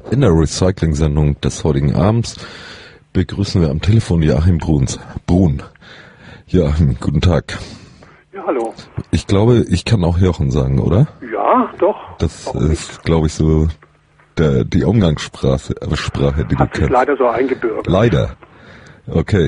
In der Recycling-Sendung des heutigen Abends begrüßen wir am Telefon Joachim Brun. Joachim, guten Tag. Ja, hallo. Ich glaube, ich kann auch Jochen sagen, oder? Ja, doch. Das ist, glaube ich, so die Umgangssprache, die du kennst. Leider so eingebürgert. Leider. Okay.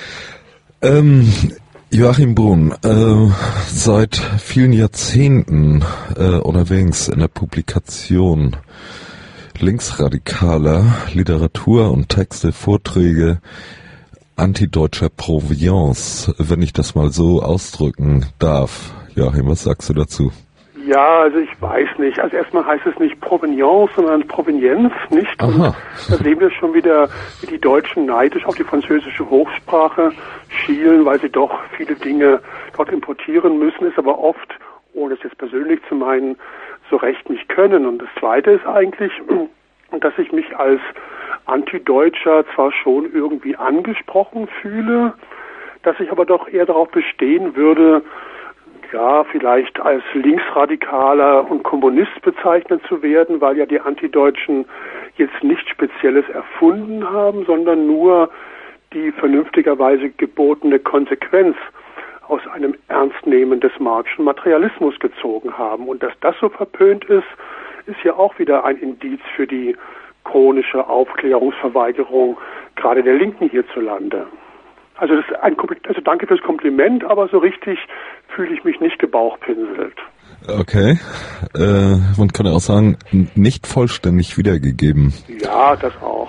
Joachim Brun, seit vielen Jahrzehnten unterwegs in der Publikation linksradikaler Literatur und Texte, Vorträge antideutscher Provenienz, wenn ich das mal so ausdrücken darf. Joachim, was sagst du dazu? Ja, also ich weiß nicht. Also erstmal heißt es nicht Provenienz, sondern Provenienz, nicht? Aha. Und da sehen wir schon wieder, wie die Deutschen neidisch auf die französische Hochsprache schielen, weil sie doch viele Dinge dort importieren müssen, ist aber oft, ohne es jetzt persönlich zu meinen, so recht nicht können. Und das Zweite ist eigentlich, dass ich mich als Antideutscher zwar schon irgendwie angesprochen fühle, dass ich aber doch eher darauf bestehen würde, ja, vielleicht als Linksradikaler und Kommunist bezeichnet zu werden, weil ja die Antideutschen jetzt nichts Spezielles erfunden haben, sondern nur die vernünftigerweise gebotene Konsequenz aus einem Ernstnehmen des Marxischen Materialismus gezogen haben. Und dass das so verpönt ist, ist ja auch wieder ein Indiz für die chronische Aufklärungsverweigerung gerade der Linken hierzulande. Also danke fürs Kompliment, aber so richtig fühle ich mich nicht gebauchpinselt. Okay. Man kann ja auch sagen, nicht vollständig wiedergegeben. Ja, das auch.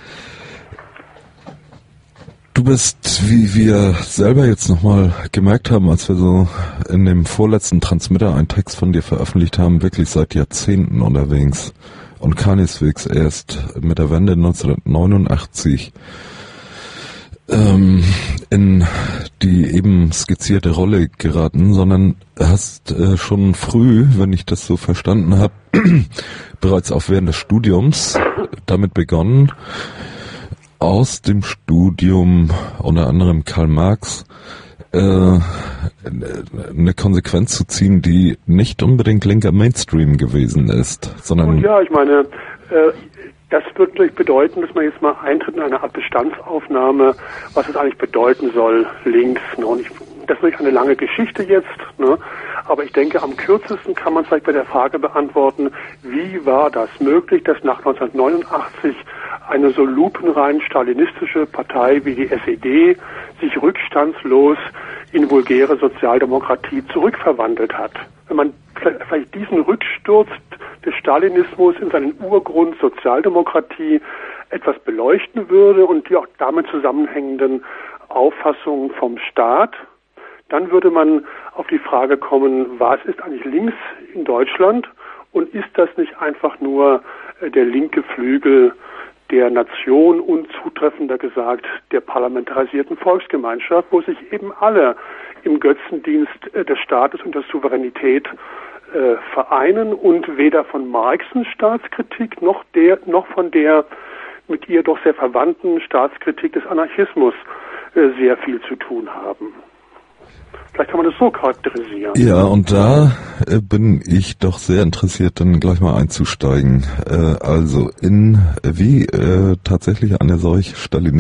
Du bist, wie wir selber jetzt nochmal gemerkt haben, als wir so in dem vorletzten Transmitter einen Text von dir veröffentlicht haben, wirklich seit Jahrzehnten unterwegs und keineswegs erst mit der Wende 1989 in die eben skizzierte Rolle geraten, sondern hast schon früh, wenn ich das so verstanden habe, bereits auch während des Studiums damit begonnen, aus dem Studium unter anderem Karl Marx eine Konsequenz zu ziehen, die nicht unbedingt linker Mainstream gewesen ist, sondern... Und ja, ich meine, das würde natürlich bedeuten, dass man jetzt mal eintritt in eine Art Bestandsaufnahme, was es eigentlich bedeuten soll, links. Ne? Und das ist natürlich eine lange Geschichte jetzt, ne? Aber ich denke, am kürzesten kann man vielleicht bei der Frage beantworten, wie war das möglich, dass nach 1989 eine so lupenrein stalinistische Partei wie die SED sich rückstandslos in vulgäre Sozialdemokratie zurückverwandelt hat. Wenn man vielleicht diesen Rücksturz des Stalinismus in seinen Urgrund Sozialdemokratie etwas beleuchten würde und die auch damit zusammenhängenden Auffassungen vom Staat, dann würde man auf die Frage kommen, was ist eigentlich links in Deutschland und ist das nicht einfach nur der linke Flügel der Nation und zutreffender gesagt der parlamentarisierten Volksgemeinschaft, wo sich eben alle im Götzendienst des Staates und der Souveränität vereinen und weder von Marxens Staatskritik noch von der mit ihr doch sehr verwandten Staatskritik des Anarchismus sehr viel zu tun haben. Vielleicht kann man das so charakterisieren. Ja, und da bin ich doch sehr interessiert, dann gleich mal einzusteigen. Also wie tatsächlich eine solch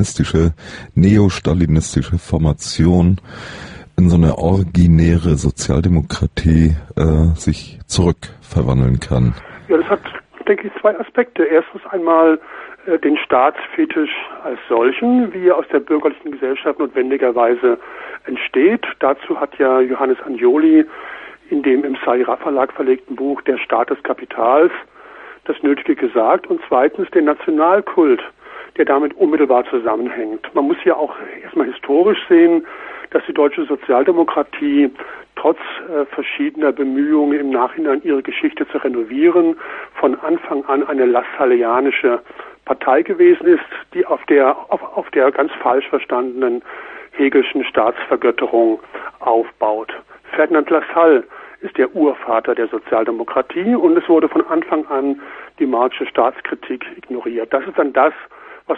neostalinistische Formation in so eine originäre Sozialdemokratie sich zurückverwandeln kann. Ja, das hat, denke ich, zwei Aspekte. Erstens einmal den Staatsfetisch als solchen, wie er aus der bürgerlichen Gesellschaft notwendigerweise entsteht. Dazu hat ja Johannes Agnoli in dem im Saira Verlag verlegten Buch Der Staat des Kapitals das Nötige gesagt. Und zweitens den Nationalkult, der damit unmittelbar zusammenhängt. Man muss ja auch erstmal historisch sehen, dass die deutsche Sozialdemokratie trotz verschiedener Bemühungen im Nachhinein ihre Geschichte zu renovieren, von Anfang an eine lassalleanische Partei gewesen ist, die auf der ganz falsch verstandenen Hegelschen Staatsvergötterung aufbaut. Ferdinand Lassalle ist der Urvater der Sozialdemokratie und es wurde von Anfang an die Marxische Staatskritik ignoriert. Das ist dann das, was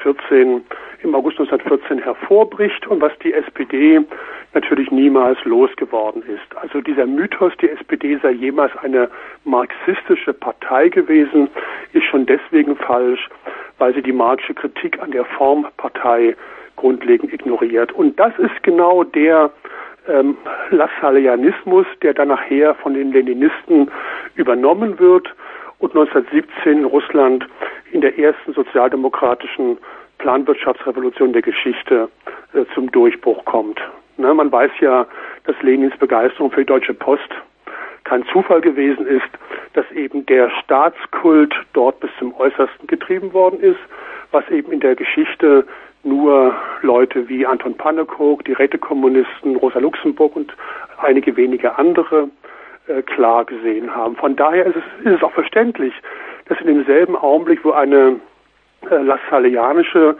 im August 1914 hervorbricht und was die SPD natürlich niemals losgeworden ist. Also dieser Mythos, die SPD sei jemals eine marxistische Partei gewesen, ist schon deswegen falsch, weil sie die marxische Kritik an der Formpartei grundlegend ignoriert. Und das ist genau der Lassalleanismus, der dann nachher von den Leninisten übernommen wird und 1917 in Russland in der ersten sozialdemokratischen Planwirtschaftsrevolution der Geschichte zum Durchbruch kommt. Ne, man weiß ja, dass Lenins Begeisterung für die Deutsche Post kein Zufall gewesen ist, dass eben der Staatskult dort bis zum Äußersten getrieben worden ist, was eben in der Geschichte nur Leute wie Anton Pannekow, die Rätekommunisten, Rosa Luxemburg und einige wenige andere klar gesehen haben. Von daher ist es auch verständlich, dass in demselben Augenblick, wo eine lassalleanische,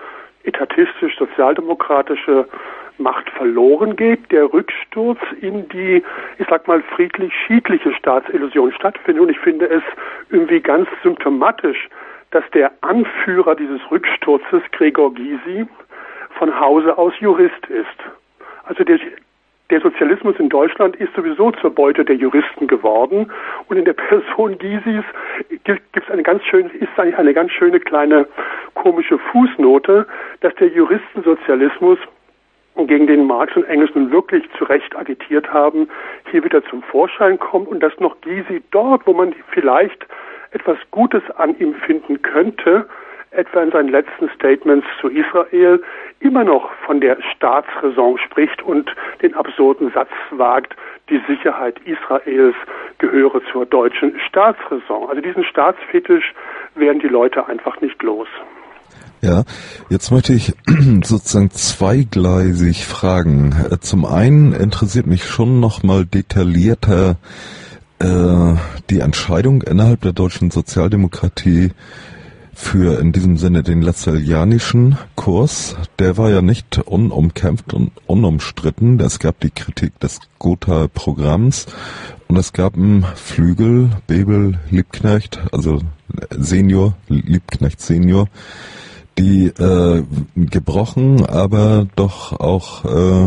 etatistisch-sozialdemokratische Macht verloren geht, der Rücksturz in die, ich sag mal, friedlich-schiedliche Staatsillusion stattfindet. Und ich finde es irgendwie ganz symptomatisch, dass der Anführer dieses Rücksturzes, Gregor Gysi, von Hause aus Jurist ist. Also der Sozialismus in Deutschland ist sowieso zur Beute der Juristen geworden. Und in der Person Gysis ist eine ganz schöne kleine komische Fußnote, dass der Juristensozialismus, gegen den Marx und Engels nun wirklich zu Recht agitiert haben, hier wieder zum Vorschein kommt und dass noch Gysi dort, wo man vielleicht etwas Gutes an ihm finden könnte, etwa in seinen letzten Statements zu Israel, immer noch von der Staatsräson spricht und den absurden Satz wagt, die Sicherheit Israels gehöre zur deutschen Staatsräson. Also diesen Staatsfetisch werden die Leute einfach nicht los. Ja, jetzt möchte ich sozusagen zweigleisig fragen. Zum einen interessiert mich schon nochmal detaillierter die Entscheidung innerhalb der deutschen Sozialdemokratie für in diesem Sinne den lassalleanischen Kurs. Der war ja nicht unumkämpft und unumstritten. Es gab die Kritik des Gotha-Programms und es gab einen Flügel, Bebel, Liebknecht, also Senior, Liebknecht Senior, die gebrochen, aber doch auch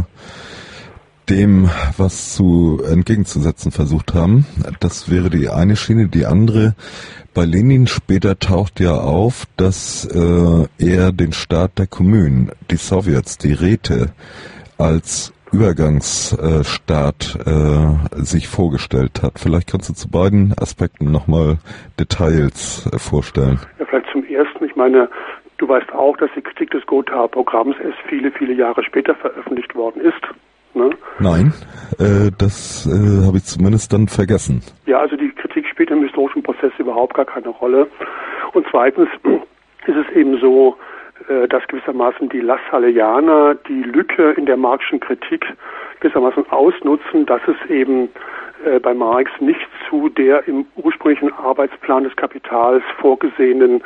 dem was entgegenzusetzen versucht haben. Das wäre die eine Schiene. Die andere, bei Lenin später taucht ja auf, dass er den Staat der Kommunen, die Sowjets, die Räte als Übergangsstaat sich vorgestellt hat. Vielleicht kannst du zu beiden Aspekten nochmal Details vorstellen. Ja, vielleicht zum Ersten. Ich meine, du weißt auch, dass die Kritik des Gotha-Programms erst viele, viele Jahre später veröffentlicht worden ist. Ne? Nein, das habe ich zumindest dann vergessen. Ja, also die Kritik spielt im historischen Prozess überhaupt gar keine Rolle. Und zweitens ist es eben so, dass gewissermaßen die Lassalleaner die Lücke in der marxischen Kritik gewissermaßen ausnutzen, dass es eben bei Marx nicht zu der im ursprünglichen Arbeitsplan des Kapitals vorgesehenen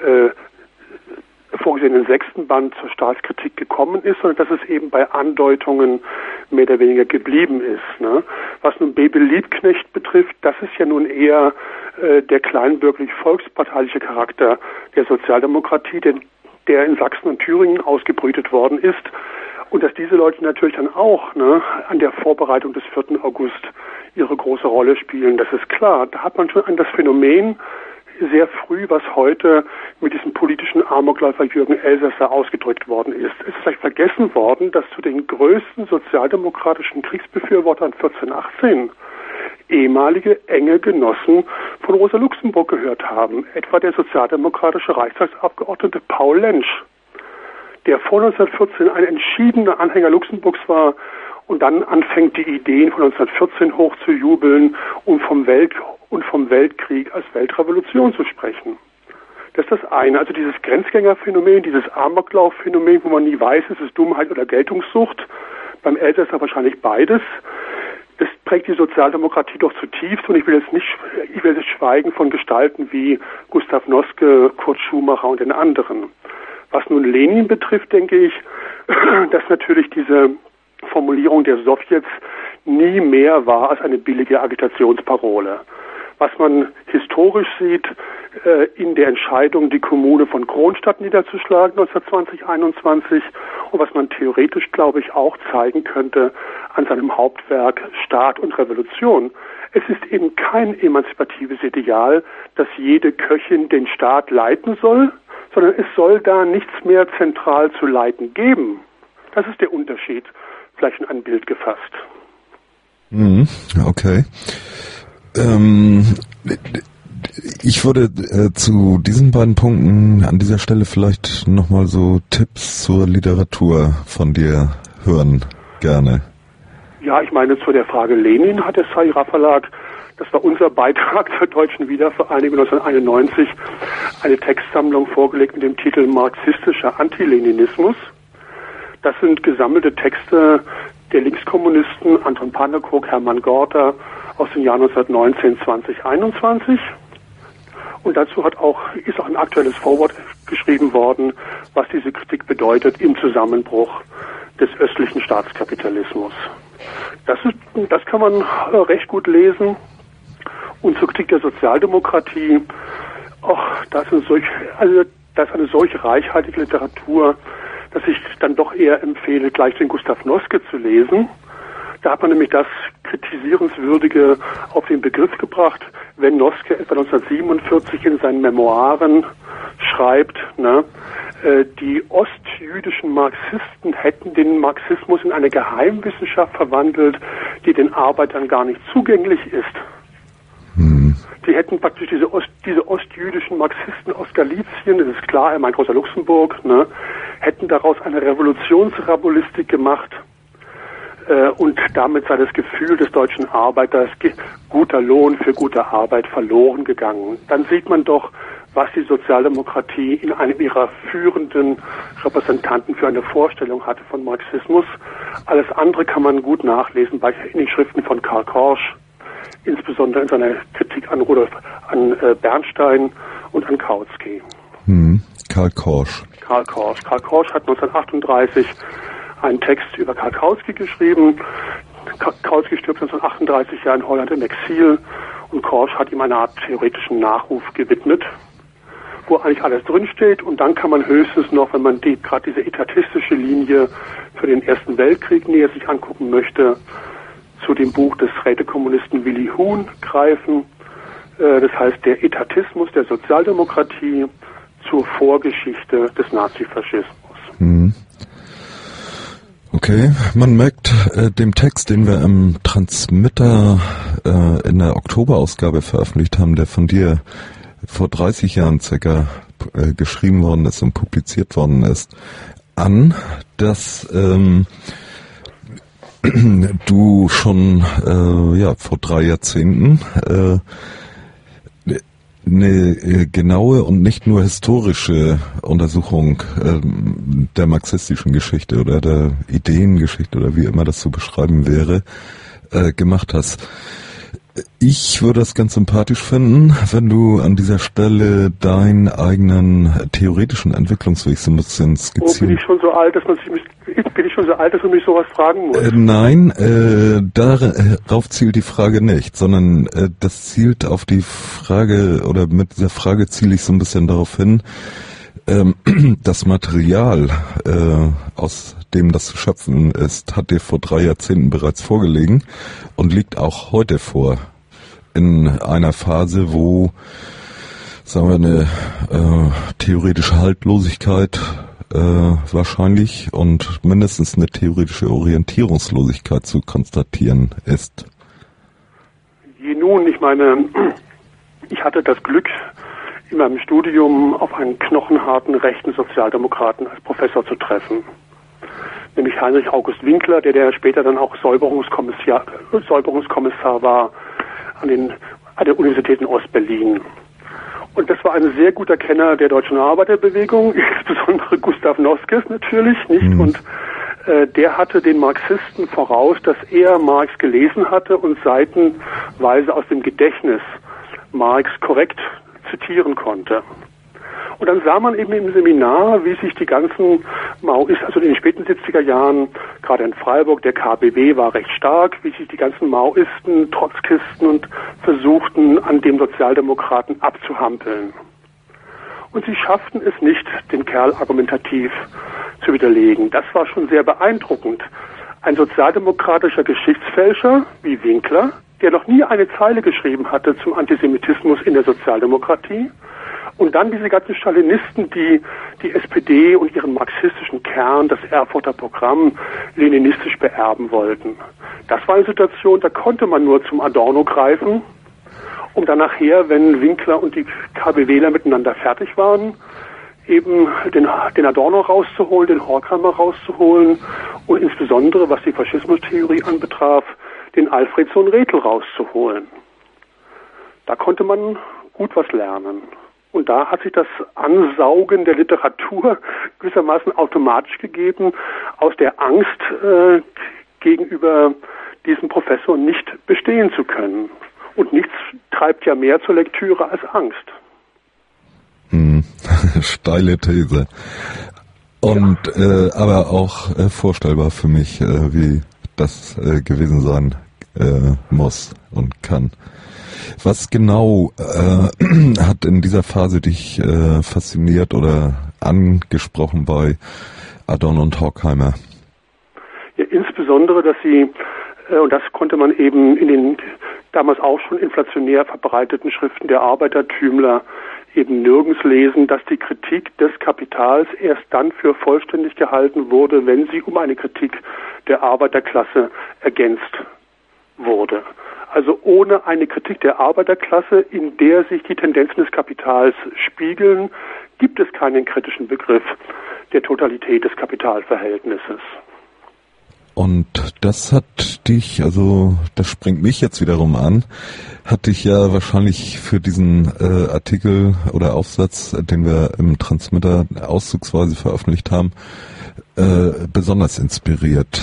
6. Band zur Staatskritik gekommen ist, sondern dass es eben bei Andeutungen mehr oder weniger geblieben ist. Ne? Was nun Bebel Liebknecht betrifft, das ist ja nun eher der kleinbürgerlich-volksparteiliche Charakter der Sozialdemokratie, der in Sachsen und Thüringen ausgebrütet worden ist. Und dass diese Leute natürlich dann auch an der Vorbereitung des 4. August ihre große Rolle spielen, das ist klar. Da hat man schon an das Phänomen sehr früh, was heute mit diesem politischen Amokläufer Jürgen Elsässer ausgedrückt worden ist. Es ist vielleicht vergessen worden, dass zu den größten sozialdemokratischen Kriegsbefürwortern 1418 ehemalige enge Genossen von Rosa Luxemburg gehört haben. Etwa der sozialdemokratische Reichstagsabgeordnete Paul Lentsch, der vor 1914 ein entschiedener Anhänger Luxemburgs war und dann anfängt, die Ideen von 1914 hochzujubeln und vom Weltkrieg als Weltrevolution zu sprechen. Das ist das eine. Also dieses Grenzgängerphänomen, dieses Amoklaufphänomen, wo man nie weiß, ist es Dummheit oder Geltungssucht. Beim Elsässer wahrscheinlich beides. Das prägt die Sozialdemokratie doch zutiefst und ich will jetzt schweigen von Gestalten wie Gustav Noske, Kurt Schumacher und den anderen. Was nun Lenin betrifft, denke ich, dass natürlich diese Formulierung der Sowjets nie mehr war als eine billige Agitationsparole. was man historisch sieht in der Entscheidung, die Kommune von Kronstadt niederzuschlagen 1920/21 und was man theoretisch, glaube ich, auch zeigen könnte an seinem Hauptwerk Staat und Revolution. Es ist eben kein emanzipatives Ideal, dass jede Köchin den Staat leiten soll, sondern es soll da nichts mehr zentral zu leiten geben. Das ist der Unterschied, vielleicht in ein Bild gefasst. Okay. Ich würde zu diesen beiden Punkten an dieser Stelle vielleicht nochmal so Tipps zur Literatur von dir hören, gerne. Ja, ich meine, zu der Frage Lenin hat der Sayra Verlag, das war unser Beitrag zur Deutschen Wiedervereinigung 1991, eine Textsammlung vorgelegt mit dem Titel Marxistischer Antileninismus. Das sind gesammelte Texte der Linkskommunisten Anton Pannekow, Hermann Gorter aus den Jahren 1919, 20, 21. Und dazu ist auch ein aktuelles Vorwort geschrieben worden, was diese Kritik bedeutet im Zusammenbruch des östlichen Staatskapitalismus. Das kann man recht gut lesen. Und zur Kritik der Sozialdemokratie, da ist eine solch reichhaltige Literatur, dass ich dann doch eher empfehle, gleich den Gustav Noske zu lesen. Da hat man nämlich das Kritisierenswürdige auf den Begriff gebracht, wenn Noske etwa 1947 in seinen Memoiren schreibt, die ostjüdischen Marxisten hätten den Marxismus in eine Geheimwissenschaft verwandelt, die den Arbeitern gar nicht zugänglich ist. Die hätten praktisch diese ostjüdischen Marxisten aus Galizien, das ist klar, er meint Rosa Luxemburg, hätten daraus eine Revolutionsrabulistik gemacht und damit sei das Gefühl des deutschen Arbeiters, guter Lohn für gute Arbeit, verloren gegangen. Dann sieht man doch, was die Sozialdemokratie in einem ihrer führenden Repräsentanten für eine Vorstellung hatte von Marxismus. Alles andere kann man gut nachlesen in den Schriften von Karl Korsch, insbesondere in seiner Kritik an Bernstein und an Kautsky. Karl Korsch. Karl Korsch hat 1938 einen Text über Karl Kautsky geschrieben. Kautsky stirbt 1938 ja in Holland im Exil und Korsch hat ihm eine Art theoretischen Nachruf gewidmet, wo eigentlich alles drinsteht, und dann kann man höchstens noch, wenn man gerade diese etatistische Linie für den Ersten Weltkrieg näher sich angucken möchte, zu dem Buch des Rätekommunisten Willi Huhn greifen. Das heißt, der Etatismus der Sozialdemokratie zur Vorgeschichte des Nazifaschismus. Okay, man merkt dem Text, den wir im Transmitter in der Oktoberausgabe veröffentlicht haben, der von dir vor 30 Jahren circa geschrieben worden ist und publiziert worden ist, an, dass du schon vor 3 Jahrzehnten eine genaue und nicht nur historische Untersuchung der marxistischen Geschichte oder der Ideengeschichte oder wie immer das zu beschreiben wäre, gemacht hast. Ich würde es ganz sympathisch finden, wenn du an dieser Stelle deinen eigenen theoretischen Entwicklungsweg so ein bisschen skizzierst. Bin ich schon so alt, dass man mich sowas fragen muss? Nein, darauf zielt die Frage nicht, sondern das zielt auf die Frage, oder mit dieser Frage ziele ich so ein bisschen darauf hin, das Material, aus dem das zu schöpfen ist, hat dir vor 3 Jahrzehnten bereits vorgelegen und liegt auch heute vor. In einer Phase, wo, sagen wir, eine theoretische Haltlosigkeit wahrscheinlich und mindestens eine theoretische Orientierungslosigkeit zu konstatieren ist. Nun, ich meine, ich hatte das Glück, in meinem Studium auf einen knochenharten rechten Sozialdemokraten als Professor zu treffen. Nämlich Heinrich August Winkler, der später dann auch Säuberungskommissar war an der Universität in Ostberlin. Und das war ein sehr guter Kenner der deutschen Arbeiterbewegung, insbesondere Gustav Noskes natürlich, nicht? Und der hatte den Marxisten voraus, dass er Marx gelesen hatte und seitenweise aus dem Gedächtnis Marx korrekt zitieren konnte. Und dann sah man eben im Seminar, wie sich die ganzen Maoisten, also in den späten 70er Jahren, gerade in Freiburg, der KBW war recht stark, wie sich die ganzen Maoisten, Trotzkisten und versuchten, an dem Sozialdemokraten abzuhampeln. Und sie schafften es nicht, den Kerl argumentativ zu widerlegen. Das war schon sehr beeindruckend. Ein sozialdemokratischer Geschichtsfälscher wie Winkler, der noch nie eine Zeile geschrieben hatte zum Antisemitismus in der Sozialdemokratie, und dann diese ganzen Stalinisten, die die SPD und ihren marxistischen Kern, das Erfurter Programm, leninistisch beerben wollten. Das war eine Situation, da konnte man nur zum Adorno greifen, um dann nachher, wenn Winkler und die KBWler miteinander fertig waren, eben den Adorno rauszuholen, den Horkheimer rauszuholen und insbesondere, was die Faschismustheorie anbetraf, den Alfred Sohn-Rethel rauszuholen. Da konnte man gut was lernen. Und da hat sich das Ansaugen der Literatur gewissermaßen automatisch gegeben, aus der Angst gegenüber diesem Professor nicht bestehen zu können. Und nichts treibt ja mehr zur Lektüre als Angst. Steile These. Und ja. Aber auch vorstellbar für mich, wie das gewesen sein muss und kann. Was genau hat in dieser Phase dich fasziniert oder angesprochen bei Adorno und Horkheimer? Ja, insbesondere, dass sie, und das konnte man eben in den damals auch schon inflationär verbreiteten Schriften der Arbeitertümler eben nirgends lesen, dass die Kritik des Kapitals erst dann für vollständig gehalten wurde, wenn sie um eine Kritik der Arbeiterklasse ergänzt wurde. Also ohne eine Kritik der Arbeiterklasse, in der sich die Tendenzen des Kapitals spiegeln, gibt es keinen kritischen Begriff der Totalität des Kapitalverhältnisses. Und das hat dich, also das springt mich jetzt wiederum an, hat dich ja wahrscheinlich für diesen Artikel oder Aufsatz, den wir im Transmitter auszugsweise veröffentlicht haben, besonders inspiriert.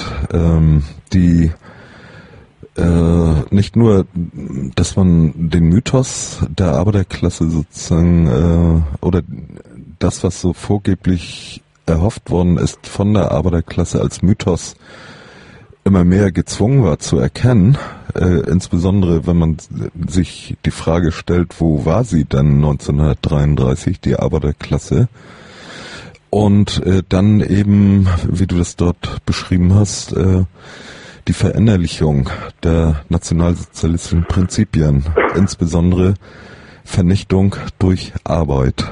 Nicht nur, dass man den Mythos der Arbeiterklasse sozusagen oder das, was so vorgeblich erhofft worden ist von der Arbeiterklasse als Mythos, immer mehr gezwungen war zu erkennen, insbesondere wenn man sich die Frage stellt, wo war sie dann 1933, die Arbeiterklasse? Und dann eben, wie du das dort beschrieben hast, die Verinnerlichung der nationalsozialistischen Prinzipien, insbesondere Vernichtung durch Arbeit.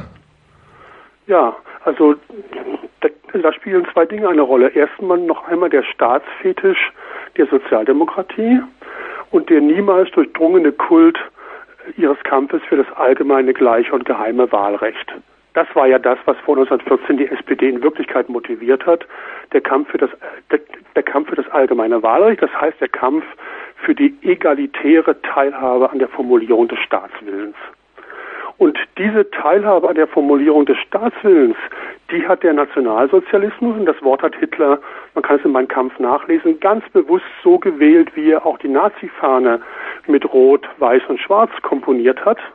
Ja, also da spielen zwei Dinge eine Rolle. Erstmal noch einmal der Staatsfetisch der Sozialdemokratie und der niemals durchdrungene Kult ihres Kampfes für das allgemeine, gleiche und geheime Wahlrecht. Das war ja das, was vor 1914 die SPD in Wirklichkeit motiviert hat. Der Kampf für das allgemeine Wahlrecht, das heißt der Kampf für die egalitäre Teilhabe an der Formulierung des Staatswillens. Und diese Teilhabe an der Formulierung des Staatswillens, die hat der Nationalsozialismus, und das Wort hat Hitler, man kann es in Mein Kampf nachlesen, ganz bewusst so gewählt, wie er auch die Nazi-Fahne mit Rot, Weiß und Schwarz komponiert hat.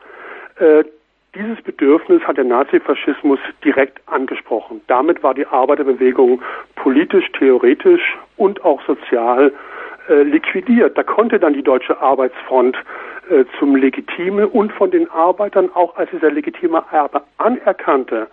Dieses Bedürfnis hat der Nazifaschismus direkt angesprochen. Damit war die Arbeiterbewegung politisch, theoretisch und auch sozial liquidiert. Da konnte dann die Deutsche Arbeitsfront zum legitime und von den Arbeitern auch als dieser legitime Erbe anerkannte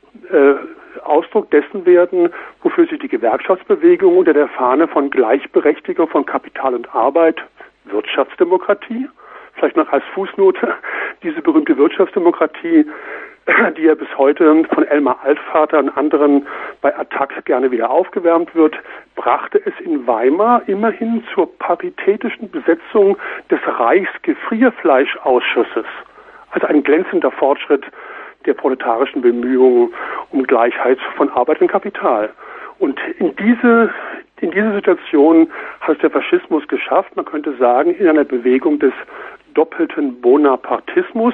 Ausdruck dessen werden, wofür sich die Gewerkschaftsbewegung unter der Fahne von Gleichberechtigung von Kapital und Arbeit, Wirtschaftsdemokratie, vielleicht noch als Fußnote, diese berühmte Wirtschaftsdemokratie, die ja bis heute von Elmar Altvater und anderen bei Attac gerne wieder aufgewärmt wird, brachte es in Weimar immerhin zur paritätischen Besetzung des Reichsgefrierfleischausschusses. Also ein glänzender Fortschritt der proletarischen Bemühungen um Gleichheit von Arbeit und Kapital. Und in diese Situation hat es der Faschismus geschafft, man könnte sagen, in einer Bewegung des doppelten Bonapartismus,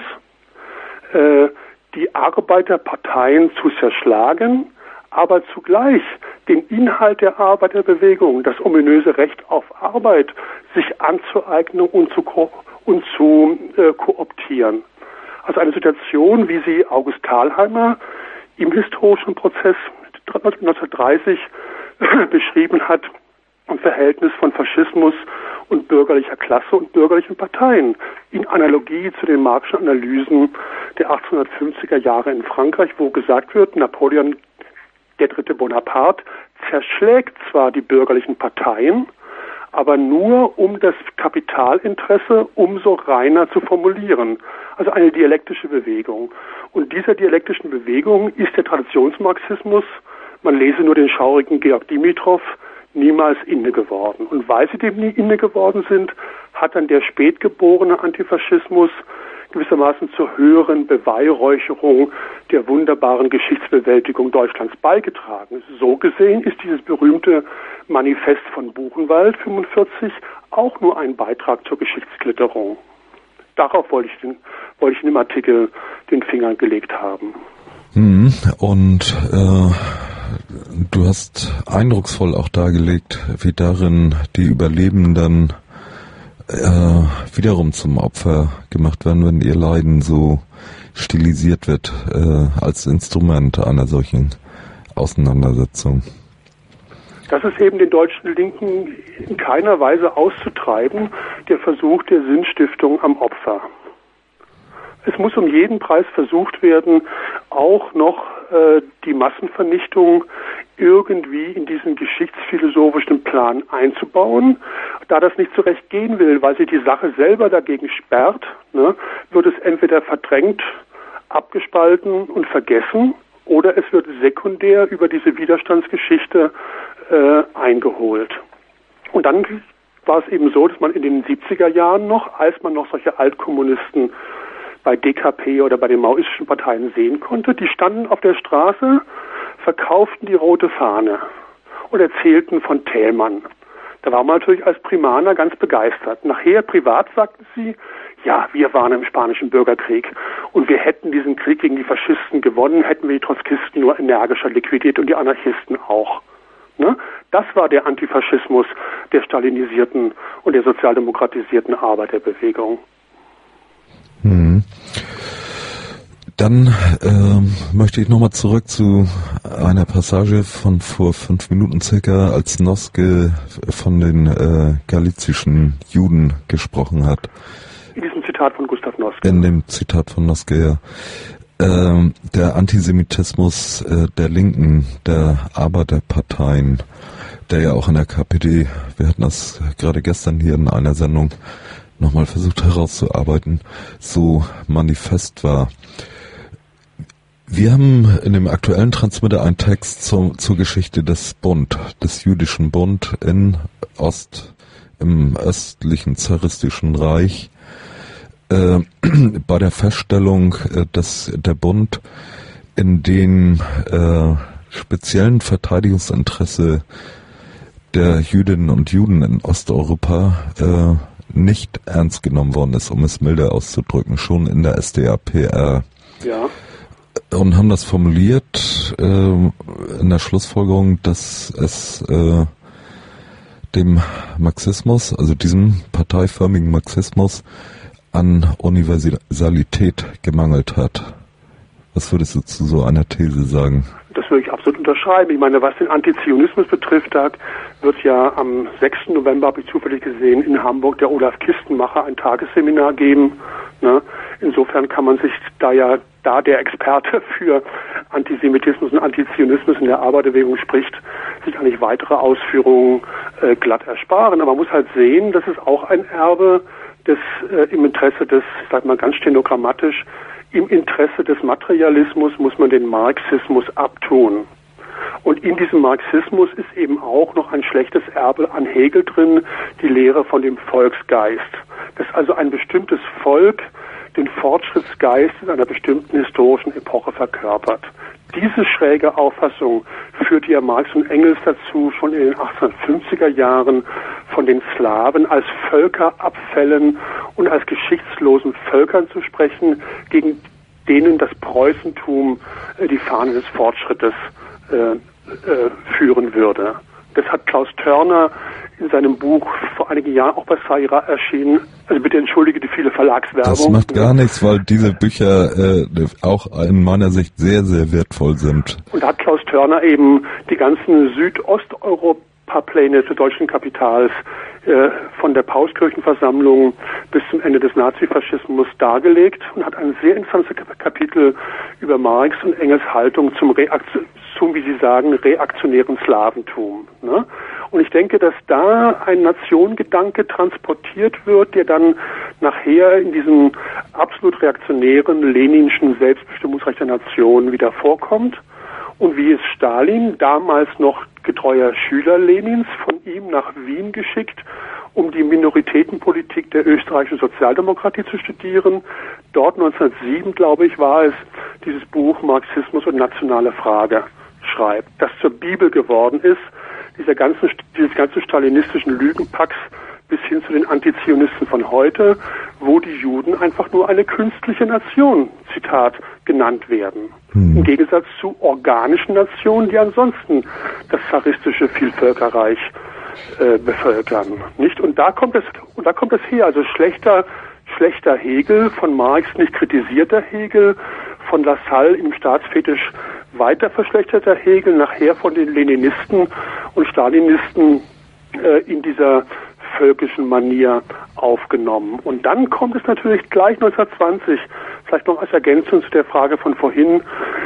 die Arbeiterparteien zu zerschlagen, aber zugleich den Inhalt der Arbeiterbewegung, das ominöse Recht auf Arbeit, sich anzueignen und zu kooptieren. Also eine Situation, wie sie August Thalheimer im historischen Prozess 1930 beschrieben hat, ein Verhältnis von Faschismus und bürgerlicher Klasse und bürgerlichen Parteien in Analogie zu den Marxischen Analysen der 1850er Jahre in Frankreich, wo gesagt wird, Napoleon III. Bonaparte zerschlägt zwar die bürgerlichen Parteien, aber nur um das Kapitalinteresse umso reiner zu formulieren. Also eine dialektische Bewegung. Und dieser dialektischen Bewegung ist der Traditionsmarxismus, man lese nur den schaurigen Georg Dimitrov, niemals inne geworden. Und weil sie dem nie inne geworden sind, hat dann der spätgeborene Antifaschismus gewissermaßen zur höheren Beweihräucherung der wunderbaren Geschichtsbewältigung Deutschlands beigetragen. So gesehen ist dieses berühmte Manifest von Buchenwald 45 auch nur ein Beitrag zur Geschichtsklitterung. Darauf wollte ich in dem Artikel den Finger gelegt haben. Und du hast eindrucksvoll auch dargelegt, wie darin die Überlebenden wiederum zum Opfer gemacht werden, wenn ihr Leiden so stilisiert wird als Instrument einer solchen Auseinandersetzung. Das ist eben den deutschen Linken in keiner Weise auszutreiben, der Versuch der Sinnstiftung am Opfer. Es muss um jeden Preis versucht werden, auch noch die Massenvernichtung irgendwie in diesen geschichtsphilosophischen Plan einzubauen. Da das nicht zurecht gehen will, weil sie die Sache selber dagegen sperrt, wird es entweder verdrängt, abgespalten und vergessen, oder es wird sekundär über diese Widerstandsgeschichte eingeholt. Und dann war es eben so, dass man in den 70er Jahren noch, als man noch solche Altkommunisten bei DKP oder bei den maoistischen Parteien sehen konnte, die standen auf der Straße, verkauften die rote Fahne und erzählten von Thälmann. Da war man natürlich als Primaner ganz begeistert. Nachher privat sagten sie, ja, wir waren im Spanischen Bürgerkrieg und wir hätten diesen Krieg gegen die Faschisten gewonnen, hätten wir die Trotzkisten nur energischer liquidiert und die Anarchisten auch. Ne? Das war der Antifaschismus der stalinisierten und der sozialdemokratisierten Arbeiterbewegung. Dann möchte ich nochmal zurück zu einer Passage von vor 5 Minuten circa, als Noske von den galizischen Juden gesprochen hat. In diesem Zitat von Gustav Noske. In dem Zitat von Noske, ja. Der Antisemitismus der Linken, der Arbeiterparteien, der ja auch in der KPD, wir hatten das gerade gestern hier in einer Sendung nochmal versucht herauszuarbeiten, so manifest war. Wir haben in dem aktuellen Transmitter einen Text zur Geschichte des Bund, des jüdischen Bund im östlichen zaristischen Reich, bei der Feststellung, dass der Bund in den speziellen Verteidigungsinteresse der Jüdinnen und Juden in Osteuropa nicht ernst genommen worden ist, um es milder auszudrücken, schon in der SDAPR. Ja. Und haben das formuliert in der Schlussfolgerung, dass es dem Marxismus, also diesem parteiförmigen Marxismus, an Universalität gemangelt hat. Was würdest du zu so einer These sagen? Das würde ich absolut unterschreiben. Ich meine, was den Antizionismus betrifft, da wird ja am 6. November, habe ich zufällig gesehen, in Hamburg der Olaf Kistenmacher ein Tagesseminar geben. Ne? Insofern kann man sich da der Experte für Antisemitismus und Antizionismus in der Arbeiterbewegung spricht, sich eigentlich weitere Ausführungen glatt ersparen. Aber man muss halt sehen, das ist auch ein Erbe des im Interesse des, ich sag mal ganz stenogrammatisch, im Interesse des Materialismus muss man den Marxismus abtun. Und in diesem Marxismus ist eben auch noch ein schlechtes Erbe an Hegel drin, die Lehre von dem Volksgeist. Dass also ein bestimmtes Volk den Fortschrittsgeist in einer bestimmten historischen Epoche verkörpert. Diese schräge Auffassung führte ja Marx und Engels dazu, schon in den 1850er Jahren von den Slawen als Völkerabfällen und als geschichtslosen Völkern zu sprechen, gegen denen das Preußentum die Fahne des Fortschrittes führen würde. Das hat Klaus Törner in seinem Buch vor einigen Jahren auch bei Saira erschienen. Also bitte entschuldige die viele Verlagswerbung. Das macht gar nichts, weil diese Bücher auch in meiner Sicht sehr, sehr wertvoll sind. Und da hat Klaus Törner eben die ganzen Südosteuropa-Pläne des deutschen Kapitals von der Paulskirchenversammlung bis zum Ende des Nazifaschismus dargelegt und hat ein sehr interessantes Kapitel über Marx und Engels Haltung zum, wie Sie sagen, reaktionären Slawentum. Ne? Und ich denke, dass da ein Nationengedanke transportiert wird, der dann nachher in diesem absolut reaktionären leninschen Selbstbestimmungsrecht der Nation wieder vorkommt. Und wie es Stalin, damals noch getreuer Schüler Lenins, von ihm nach Wien geschickt, um die Minoritätenpolitik der österreichischen Sozialdemokratie zu studieren. Dort 1907, glaube ich, war es, dieses Buch Marxismus und nationale Frage schreibt, das zur Bibel geworden ist, dieses ganzen stalinistischen Lügenpacks bis hin zu den Antizionisten von heute, wo die Juden einfach nur eine künstliche Nation, Zitat, genannt werden. Im Gegensatz zu organischen Nationen, die ansonsten das zaristische Vielvölkerreich bevölkern. Nicht? Und da kommt es her. Also schlechter Hegel, von Marx nicht kritisierter Hegel, von Lassalle im Staatsfetisch weiter verschlechterter Hegel, nachher von den Leninisten und Stalinisten in dieser völkischen Manier aufgenommen. Und dann kommt es natürlich gleich 1920, vielleicht noch als Ergänzung zu der Frage von vorhin,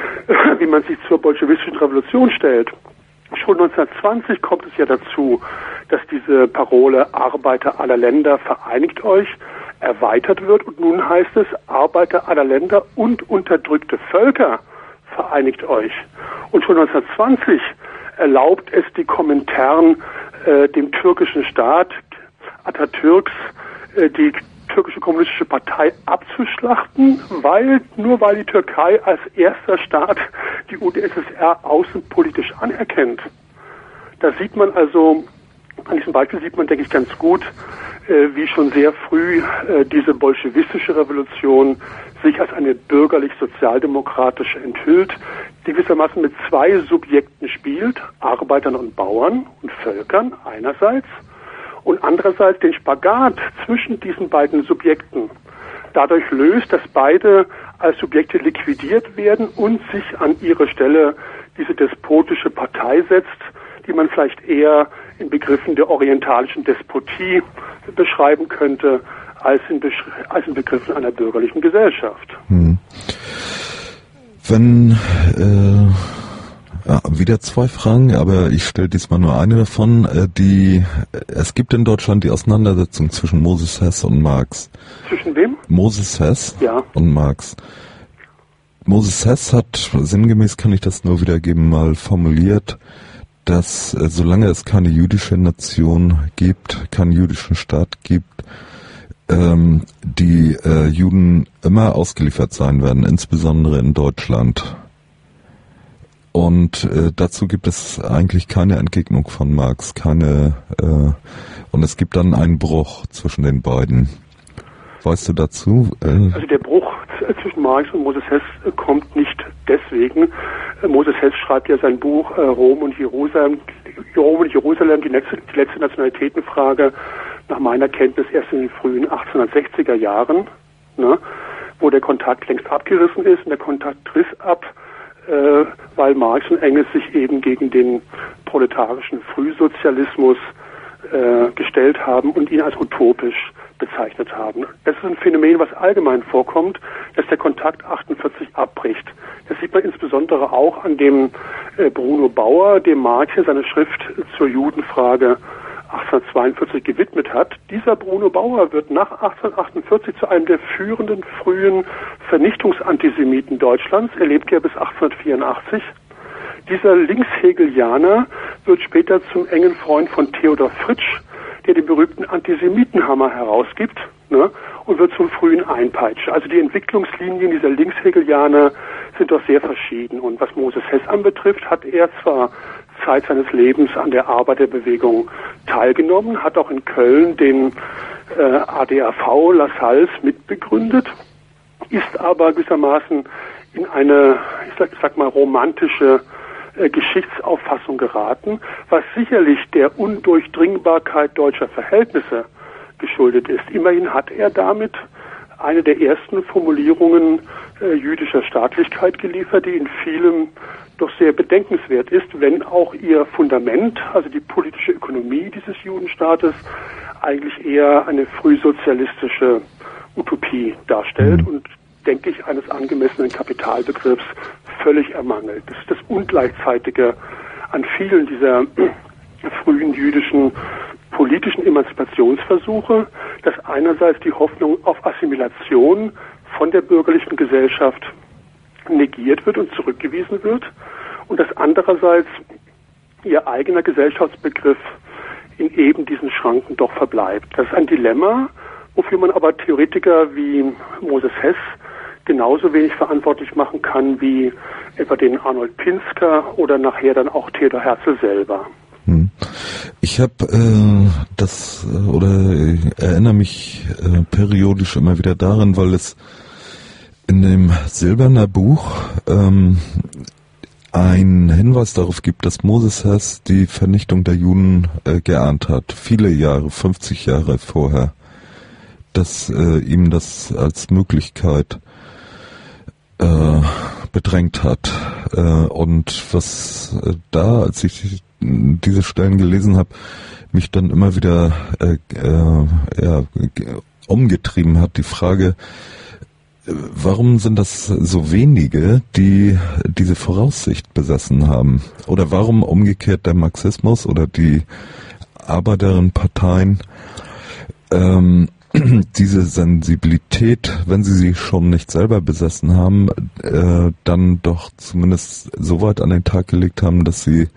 wie man sich zur bolschewistischen Revolution stellt. Schon 1920 kommt es ja dazu, dass diese Parole Arbeiter aller Länder vereinigt euch erweitert wird und nun heißt es Arbeiter aller Länder und unterdrückte Völker vereinigt euch. Und schon 1920 erlaubt es die Komintern dem türkischen Staat Atatürks die türkische kommunistische Partei abzuschlachten, weil die Türkei als erster Staat die UdSSR außenpolitisch anerkennt. Da sieht man also, an diesem Beispiel sieht man, denke ich, ganz gut, wie schon sehr früh diese bolschewistische Revolution sich als eine bürgerlich-sozialdemokratische enthüllt, die gewissermaßen mit zwei Subjekten spielt, Arbeitern und Bauern und Völkern einerseits und andererseits den Spagat zwischen diesen beiden Subjekten dadurch löst, dass beide als Subjekte liquidiert werden und sich an ihre Stelle diese despotische Partei setzt, die man vielleicht eher in Begriffen der orientalischen Despotie beschreiben könnte, als in Begriffen einer bürgerlichen Gesellschaft. Wenn, wieder zwei Fragen, aber ich stelle diesmal nur eine davon. Es gibt in Deutschland die Auseinandersetzung zwischen Moses Hess und Marx. Zwischen wem? Moses Hess ja. und Marx. Moses Hess hat, sinngemäß kann ich das nur wiedergeben, mal formuliert, dass solange es keine jüdische Nation gibt, keinen jüdischen Staat gibt, die Juden immer ausgeliefert sein werden, insbesondere in Deutschland. Und dazu gibt es eigentlich keine Entgegnung von Marx, und es gibt dann einen Bruch zwischen den beiden. Weißt du dazu? Also der Bruch zwischen Marx und Moses Hess kommt nicht deswegen. Moses Hess schreibt ja sein Buch Rom und Jerusalem, die letzte Nationalitätenfrage, nach meiner Kenntnis erst in den frühen 1860er Jahren, ne, wo der Kontakt längst abgerissen ist. Und der Kontakt riss ab, weil Marx und Engels sich eben gegen den proletarischen Frühsozialismus gestellt haben und ihn als utopisch bezeichnet haben. Das ist ein Phänomen, was allgemein vorkommt, dass der Kontakt 48 abbricht. Das sieht man insbesondere auch an dem Bruno Bauer, dem Marx hier seine Schrift zur Judenfrage 1842 gewidmet hat. Dieser Bruno Bauer wird nach 1848 zu einem der führenden frühen Vernichtungsantisemiten Deutschlands. Er lebt ja bis 1884. Dieser Linkshegelianer wird später zum engen Freund von Theodor Fritsch, der den berühmten Antisemitenhammer herausgibt, ne, und wird zum frühen Einpeitscher. Also die Entwicklungslinien dieser Linkshegelianer sind doch sehr verschieden. Und was Moses Hess anbetrifft, hat er zwar Zeit seines Lebens an der Arbeiterbewegung teilgenommen, hat auch in Köln den ADAV Lassalles mitbegründet, ist aber gewissermaßen in eine, ich sag mal, romantische Geschichtsauffassung geraten, was sicherlich der Undurchdringbarkeit deutscher Verhältnisse geschuldet ist. Immerhin hat er damit eine der ersten Formulierungen jüdischer Staatlichkeit geliefert, die in vielem doch sehr bedenkenswert ist, wenn auch ihr Fundament, also die politische Ökonomie dieses Judenstaates, eigentlich eher eine frühsozialistische Utopie darstellt und, denke ich, eines angemessenen Kapitalbegriffs völlig ermangelt. Das ist das Ungleichzeitige an vielen dieser frühen jüdischen politischen Emanzipationsversuche, dass einerseits die Hoffnung auf Assimilation von der bürgerlichen Gesellschaft negiert wird und zurückgewiesen wird und dass andererseits ihr eigener Gesellschaftsbegriff in eben diesen Schranken doch verbleibt. Das ist ein Dilemma, wofür man aber Theoretiker wie Moses Hess genauso wenig verantwortlich machen kann wie etwa den Arnold Pinsker oder nachher dann auch Theodor Herzl selber. Ich habe erinnere mich periodisch immer wieder daran, weil es in dem Silberner Buch einen Hinweis darauf gibt, dass Moses Hess die Vernichtung der Juden geahnt hat, viele Jahre, 50 Jahre vorher, dass ihm das als Möglichkeit bedrängt hat. Und was da, als ich diese Stellen gelesen habe, mich dann immer wieder umgetrieben hat, die Frage, warum sind das so wenige, die diese Voraussicht besessen haben? Oder warum umgekehrt der Marxismus oder die Arbeiterinnenparteien diese Sensibilität, wenn sie schon nicht selber besessen haben, dann doch zumindest so weit an den Tag gelegt haben, dass sie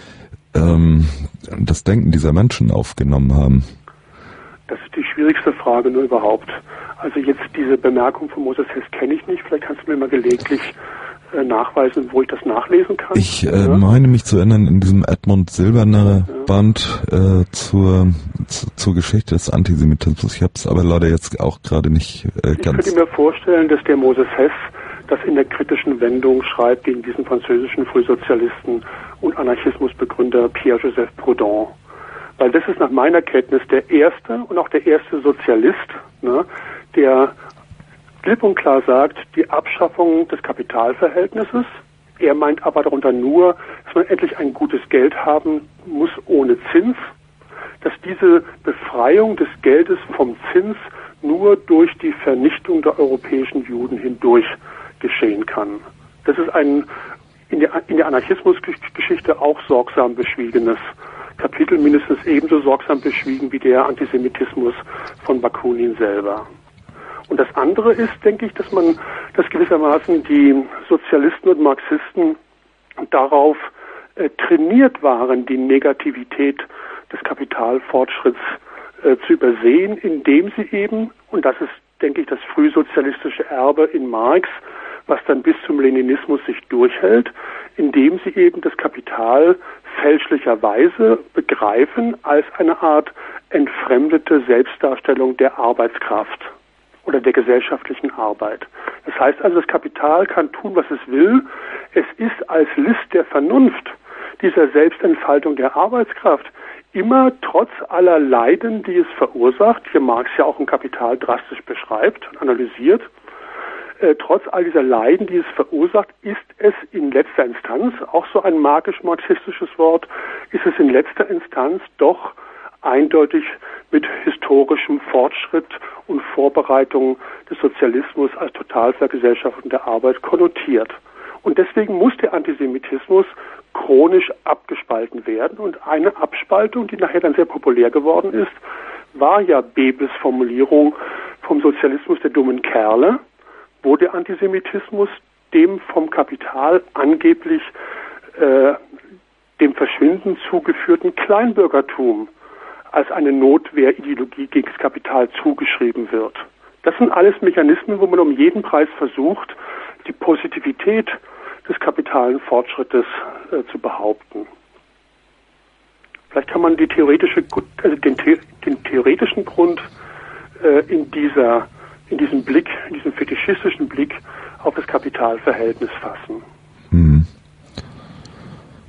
das Denken dieser Menschen aufgenommen haben? Das ist die schwierigste Frage nur überhaupt. Also jetzt diese Bemerkung von Moses Hess kenne ich nicht. Vielleicht kannst du mir mal gelegentlich nachweisen, wo ich das nachlesen kann. Ich meine mich zu erinnern, in diesem Edmund Silberner Band zur Geschichte des Antisemitismus. Ich habe es aber leider jetzt auch gerade nicht ganz... Ich könnte mir vorstellen, dass der Moses Hess das in der kritischen Wendung schreibt gegen diesen französischen Frühsozialisten und Anarchismusbegründer Pierre-Joseph Proudhon. Weil das ist nach meiner Kenntnis der erste und auch der erste Sozialist, der klipp und klar sagt, die Abschaffung des Kapitalverhältnisses. Er meint aber darunter nur, dass man endlich ein gutes Geld haben muss ohne Zins, dass diese Befreiung des Geldes vom Zins nur durch die Vernichtung der europäischen Juden hindurch geschehen kann. Das ist ein in der Anarchismusgeschichte auch sorgsam beschwiegenes Kapitel, mindestens ebenso sorgsam beschwiegen wie der Antisemitismus von Bakunin selber. Und das andere ist, denke ich, dass gewissermaßen die Sozialisten und Marxisten darauf trainiert waren, die Negativität des Kapitalfortschritts zu übersehen, indem sie eben, und das ist, denke ich, das frühsozialistische Erbe in Marx, was dann bis zum Leninismus sich durchhält, indem sie eben das Kapital fälschlicherweise begreifen als eine Art entfremdete Selbstdarstellung der Arbeitskraft oder der gesellschaftlichen Arbeit. Das heißt also, das Kapital kann tun, was es will. Es ist als List der Vernunft dieser Selbstentfaltung der Arbeitskraft immer trotz aller Leiden, die es verursacht, hier Marx ja auch im Kapital drastisch beschreibt und analysiert, trotz all dieser Leiden, die es verursacht, ist es in letzter Instanz, auch so ein magisch-marxistisches Wort, ist es in letzter Instanz doch eindeutig mit historischem Fortschritt und Vorbereitung des Sozialismus als Totalvergesellschaftung der Arbeit konnotiert. Und deswegen muss der Antisemitismus chronisch abgespalten werden. Und eine Abspaltung, die nachher dann sehr populär geworden ist, war ja Bebels Formulierung vom Sozialismus der dummen Kerle, wo der Antisemitismus dem vom Kapital angeblich dem Verschwinden zugeführten Kleinbürgertum als eine Notwehrideologie gegen das Kapital zugeschrieben wird. Das sind alles Mechanismen, wo man um jeden Preis versucht, die Positivität des kapitalen Fortschrittes zu behaupten. Vielleicht kann man den theoretischen Grund in diesem Blick, in diesem fetischistischen Blick auf das Kapitalverhältnis fassen.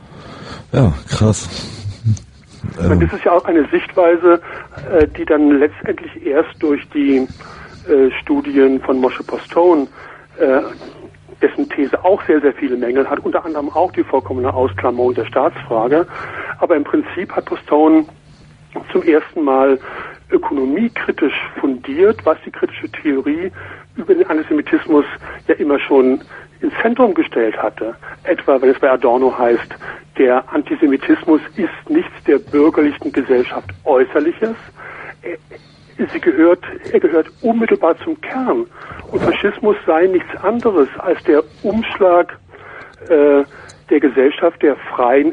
Ja, krass. Das ist ja auch eine Sichtweise, die dann letztendlich erst durch die Studien von Moshe Postone, dessen These auch sehr, sehr viele Mängel hat, unter anderem auch die vollkommene Ausklammerung der Staatsfrage. Aber im Prinzip hat Postone zum ersten Mal ökonomiekritisch fundiert, was die kritische Theorie über den Antisemitismus ja immer schon ins Zentrum gestellt hatte. Etwa, wenn es bei Adorno heißt, der Antisemitismus ist nichts der bürgerlichen Gesellschaft Äußerliches. Er gehört unmittelbar zum Kern. Und Faschismus sei nichts anderes als der Umschlag der Gesellschaft der Freien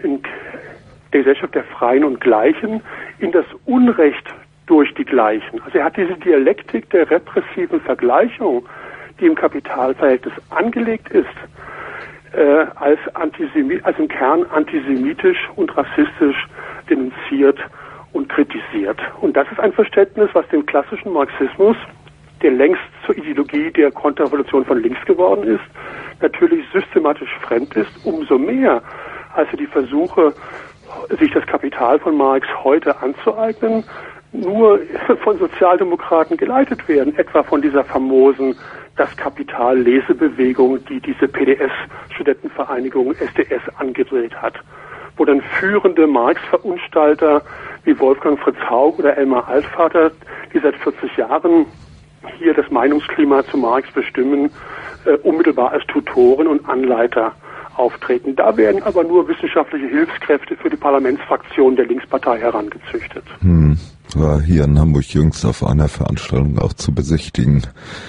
und Gleichen in das Unrecht durch die Gleichen. Also er hat diese Dialektik der repressiven Vergleichung, die im Kapitalverhältnis angelegt ist, als im Kern antisemitisch und rassistisch denunziert und kritisiert. Und das ist ein Verständnis, was dem klassischen Marxismus, der längst zur Ideologie der Konterrevolution von links geworden ist, natürlich systematisch fremd ist, umso mehr, als er die Versuche, sich das Kapital von Marx heute anzueignen, nur von Sozialdemokraten geleitet werden, etwa von dieser famosen Das Kapital-Lesebewegung, die diese PDS-Studentenvereinigung SDS angedreht hat, wo dann führende Marx-Verunstalter wie Wolfgang Fritz Haug oder Elmar Altvater, die seit 40 Jahren hier das Meinungsklima zu Marx bestimmen, unmittelbar als Tutoren und Anleiter auftreten. Da werden aber nur wissenschaftliche Hilfskräfte für die Parlamentsfraktion der Linkspartei herangezüchtet. War hier in Hamburg jüngst auf einer Veranstaltung auch zu besichtigen.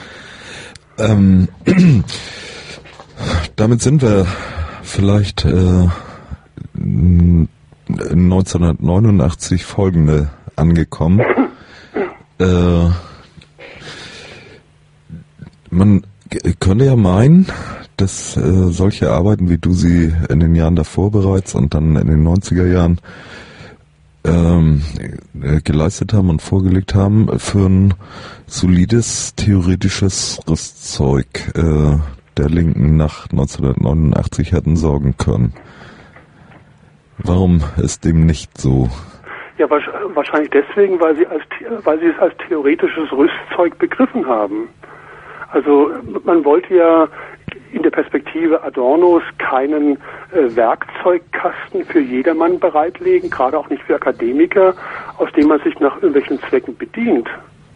Damit sind wir vielleicht 1989 folgende angekommen. Man könnte ja meinen, dass solche Arbeiten, wie du sie in den Jahren davor bereits und dann in den 90er Jahren geleistet haben und vorgelegt haben, für ein solides theoretisches Rüstzeug der Linken nach 1989 hätten sorgen können. Warum ist dem nicht so? Ja, wahrscheinlich deswegen, weil sie es als theoretisches Rüstzeug begriffen haben. Also man wollte ja in der Perspektive Adornos keinen Werkzeugkasten für jedermann bereitlegen, gerade auch nicht für Akademiker, aus dem man sich nach irgendwelchen Zwecken bedient.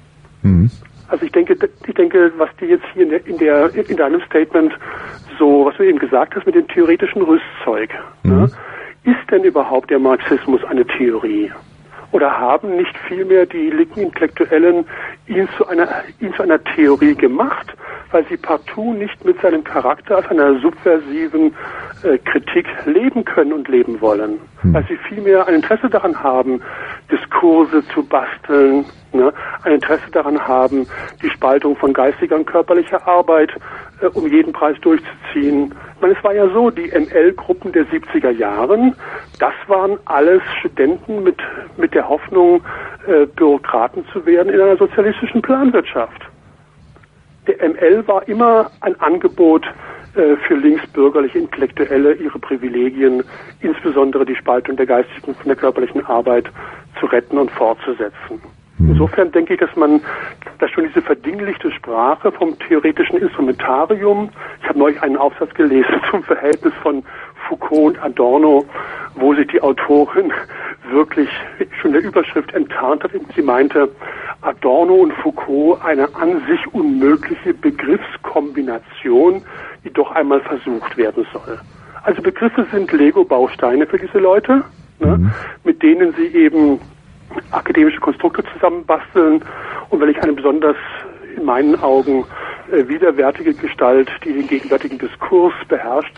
Also ich denke, was dir jetzt hier in deinem Statement so, was du eben gesagt hast mit dem theoretischen Rüstzeug, ne? Ist denn überhaupt der Marxismus eine Theorie? Oder haben nicht vielmehr die linken Intellektuellen ihn zu einer Theorie gemacht, weil sie partout nicht mit seinem Charakter als einer subversiven Kritik leben können und leben wollen? Weil sie vielmehr ein Interesse daran haben, Diskurse zu basteln, ne? Ein Interesse daran haben, die Spaltung von geistiger und körperlicher Arbeit um jeden Preis durchzuziehen. Ich meine, es war ja so, die ML-Gruppen der 70er Jahren, das waren alles Studenten mit der Hoffnung, Bürokraten zu werden in einer sozialistischen Planwirtschaft. Der ML war immer ein Angebot für linksbürgerliche Intellektuelle, ihre Privilegien, insbesondere die Spaltung der geistigen von der körperlichen Arbeit, zu retten und fortzusetzen. Insofern denke ich, dass schon diese verdinglichte Sprache vom theoretischen Instrumentarium, ich habe neulich einen Aufsatz gelesen zum Verhältnis von Foucault und Adorno, wo sich die Autorin wirklich schon der Überschrift enttarnt hat. Sie meinte, Adorno und Foucault eine an sich unmögliche Begriffskombination, die doch einmal versucht werden soll. Also Begriffe sind Lego-Bausteine für diese Leute, ne, mit denen sie eben akademische Konstrukte zusammenbasteln, und wenn ich eine besonders in meinen Augen widerwärtige Gestalt, die den gegenwärtigen Diskurs beherrscht,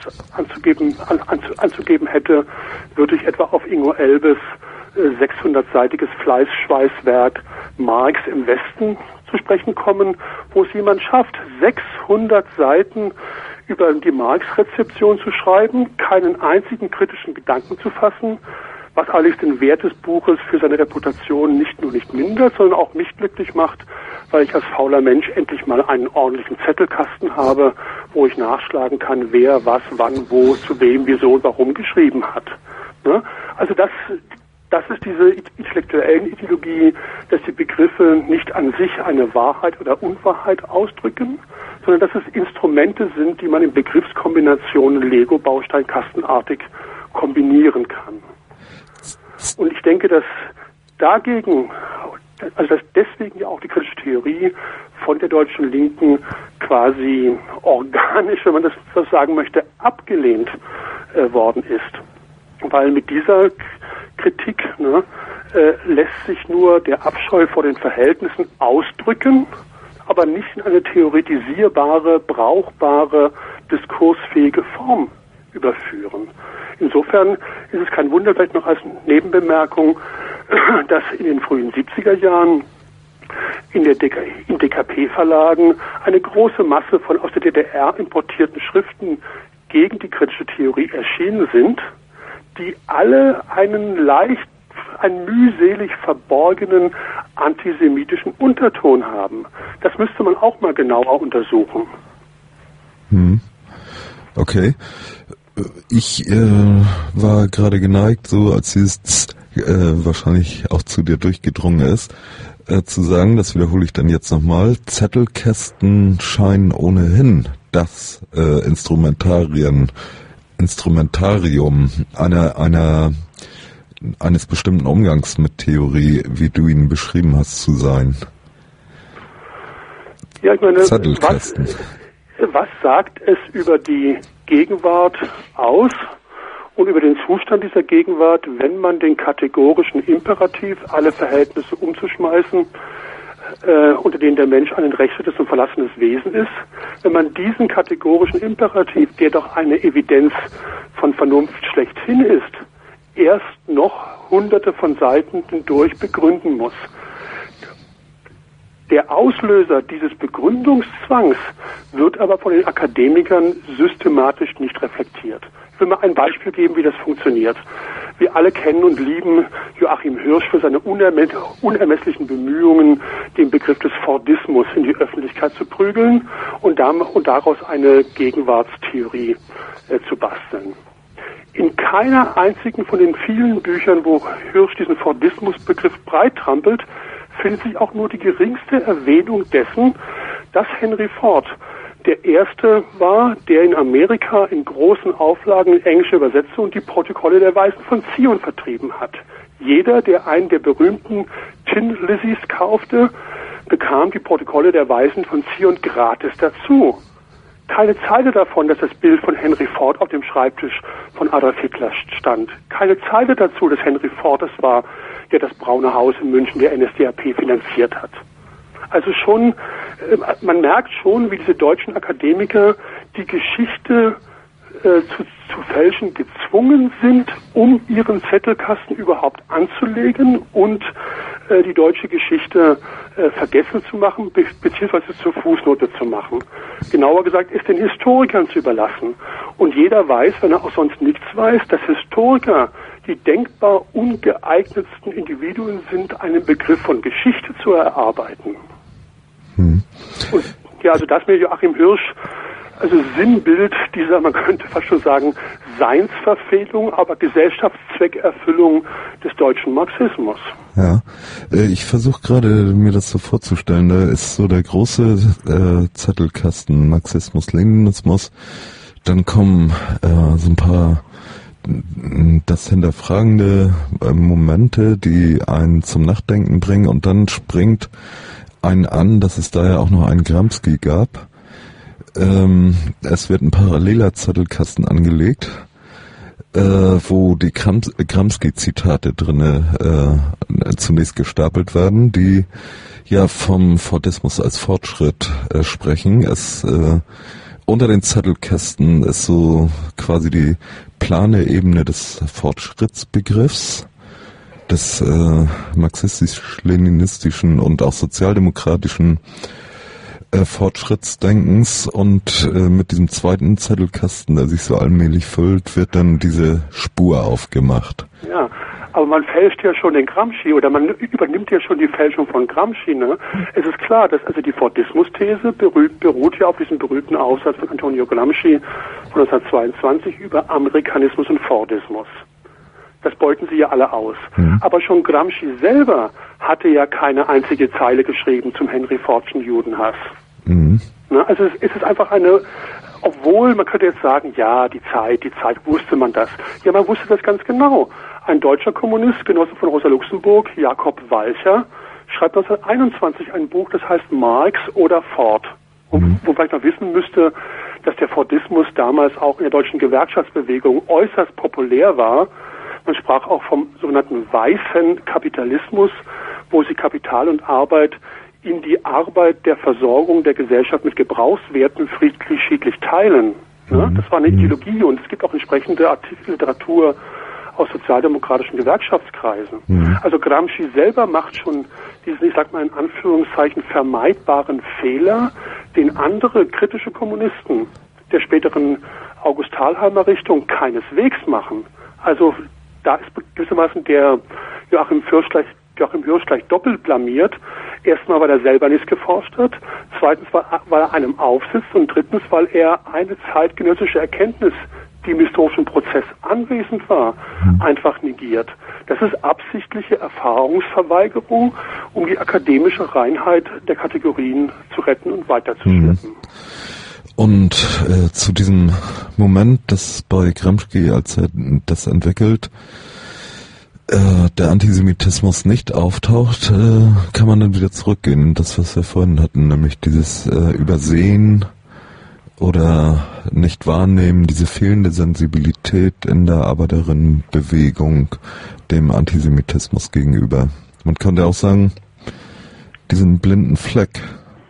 anzugeben hätte, würde ich etwa auf Ingo Elbes 600-seitiges Fleißschweißwerk Marx im Westen zu sprechen kommen, wo es jemand schafft, 600 Seiten über die Marx-Rezeption zu schreiben, keinen einzigen kritischen Gedanken zu fassen, was allerdings den Wert des Buches für seine Reputation nicht nur nicht mindert, sondern auch mich glücklich macht, weil ich als fauler Mensch endlich mal einen ordentlichen Zettelkasten habe, wo ich nachschlagen kann, wer, was, wann, wo, zu wem, wieso und warum geschrieben hat. Ne? Also das ist diese intellektuellen Ideologie, dass die Begriffe nicht an sich eine Wahrheit oder Unwahrheit ausdrücken, sondern dass es Instrumente sind, die man in Begriffskombinationen Lego-Bausteinkastenartig kombinieren kann. Und ich denke, dass dagegen, also dass deswegen ja auch die kritische Theorie von der deutschen Linken quasi organisch, wenn man das so sagen möchte, abgelehnt worden ist. Weil mit dieser Kritik lässt sich nur der Abscheu vor den Verhältnissen ausdrücken, aber nicht in eine theoretisierbare, brauchbare, diskursfähige Form überführen. Insofern ist es kein Wunder, vielleicht noch als Nebenbemerkung, dass in den frühen 70er Jahren in DKP-Verlagen eine große Masse von aus der DDR importierten Schriften gegen die kritische Theorie erschienen sind, die alle einen mühselig verborgenen antisemitischen Unterton haben. Das müsste man auch mal genauer untersuchen. Okay. Ich war gerade geneigt, so als es wahrscheinlich auch zu dir durchgedrungen ist, zu sagen, das wiederhole ich dann jetzt nochmal, Zettelkästen scheinen ohnehin das Instrumentarium eines bestimmten Umgangs mit Theorie, wie du ihn beschrieben hast, zu sein. Ja, ich meine, Zettelkästen. Was sagt es über die Gegenwart aus und über den Zustand dieser Gegenwart, wenn man den kategorischen Imperativ, alle Verhältnisse umzuschmeißen, unter denen der Mensch ein entrechtetes und verlassenes Wesen ist, wenn man diesen kategorischen Imperativ, der doch eine Evidenz von Vernunft schlechthin ist, erst noch hunderte von Seiten hindurch begründen muss. Der Auslöser dieses Begründungszwangs wird aber von den Akademikern systematisch nicht reflektiert. Ich will mal ein Beispiel geben, wie das funktioniert. Wir alle kennen und lieben Joachim Hirsch für seine unermesslichen Bemühungen, den Begriff des Fordismus in die Öffentlichkeit zu prügeln und daraus eine Gegenwartstheorie zu basteln. In keiner einzigen von den vielen Büchern, wo Hirsch diesen Fordismusbegriff breit trampelt, findet sich auch nur die geringste Erwähnung dessen, dass Henry Ford der erste war, der in Amerika in großen Auflagen in Englische übersetzte und die Protokolle der Weisen von Zion vertrieben hat. Jeder, der einen der berühmten Tin Lizzies kaufte, bekam die Protokolle der Weisen von Zion gratis dazu. Keine Zeile davon, dass das Bild von Henry Ford auf dem Schreibtisch von Adolf Hitler stand. Keine Zeile dazu, dass Henry Ford es war, der das Braune Haus in München der NSDAP finanziert hat. Also schon, man merkt schon, wie diese deutschen Akademiker die Geschichte zu fälschen gezwungen sind, um ihren Zettelkasten überhaupt anzulegen und die deutsche Geschichte vergessen zu machen, beziehungsweise zur Fußnote zu machen. Genauer gesagt, ist den Historikern zu überlassen. Und jeder weiß, wenn er auch sonst nichts weiß, dass Historiker die denkbar ungeeignetsten Individuen sind, einen Begriff von Geschichte zu erarbeiten. Und ja, also das mir Joachim Hirsch, also Sinnbild dieser, man könnte fast schon sagen, Seinsverfehlung, aber Gesellschaftszweckerfüllung des deutschen Marxismus. Ja, ich versuche gerade mir das so vorzustellen, da ist so der große Zettelkasten Marxismus-Leninismus, dann kommen so ein paar das hinterfragende Momente, die einen zum Nachdenken bringen und dann springt einen an, dass es da ja auch noch einen Gramsci gab. Es wird ein paralleler Zettelkasten angelegt, wo die Gramsci-Zitate drinne zunächst gestapelt werden, die ja vom Fordismus als Fortschritt sprechen. Unter den Zettelkästen ist so quasi die plane Ebene des Fortschrittsbegriffs, des marxistisch-leninistischen und auch sozialdemokratischen Fortschrittsdenkens, und mit diesem zweiten Zettelkasten, der sich so allmählich füllt, wird dann diese Spur aufgemacht. Ja, aber man fälscht ja schon den Gramsci oder man übernimmt ja schon die Fälschung von Gramsci. Ne? Es ist klar, dass also die Fordismus-These beruht ja auf diesem berühmten Aufsatz von Antonio Gramsci von 1922 über Amerikanismus und Fordismus. Das beuten sie ja alle aus. Aber schon Gramsci selber hatte ja keine einzige Zeile geschrieben zum Henry Fordschen Judenhass. Na, also es ist einfach obwohl man könnte jetzt sagen, ja, die Zeit, wusste man das. Ja, man wusste das ganz genau. Ein deutscher Kommunist, Genosse von Rosa Luxemburg, Jakob Walcher, schreibt 1921 ein Buch, das heißt Marx oder Ford. Und wo vielleicht noch wissen müsste, dass der Fordismus damals auch in der deutschen Gewerkschaftsbewegung äußerst populär war. Man sprach auch vom sogenannten weißen Kapitalismus, wo sie Kapital und Arbeit in die Arbeit der Versorgung der Gesellschaft mit Gebrauchswerten friedlich-schiedlich teilen. Ne? Das war eine Ideologie und es gibt auch entsprechende Literatur aus sozialdemokratischen Gewerkschaftskreisen. Also Gramsci selber macht schon diesen, ich sag mal in Anführungszeichen, vermeidbaren Fehler, den andere kritische Kommunisten der späteren August Thalheimer Richtung keineswegs machen. Also da ist gewissermaßen der Joachim Hirsch gleich doppelt blamiert. Erstmal, weil er selber nichts geforscht hat. Zweitens, weil er einem aufsitzt. Und drittens, weil er eine zeitgenössische Erkenntnis, die im historischen Prozess anwesend war, einfach negiert. Das ist absichtliche Erfahrungsverweigerung, um die akademische Reinheit der Kategorien zu retten und weiterzuschleppen. Und zu diesem Moment, das bei Gramsci, als er das entwickelt, der Antisemitismus nicht auftaucht, kann man dann wieder zurückgehen. Das, was wir vorhin hatten, nämlich dieses Übersehen oder nicht wahrnehmen, diese fehlende Sensibilität in der Arbeiterinnenbewegung dem Antisemitismus gegenüber. Man könnte auch sagen, diesen blinden Fleck.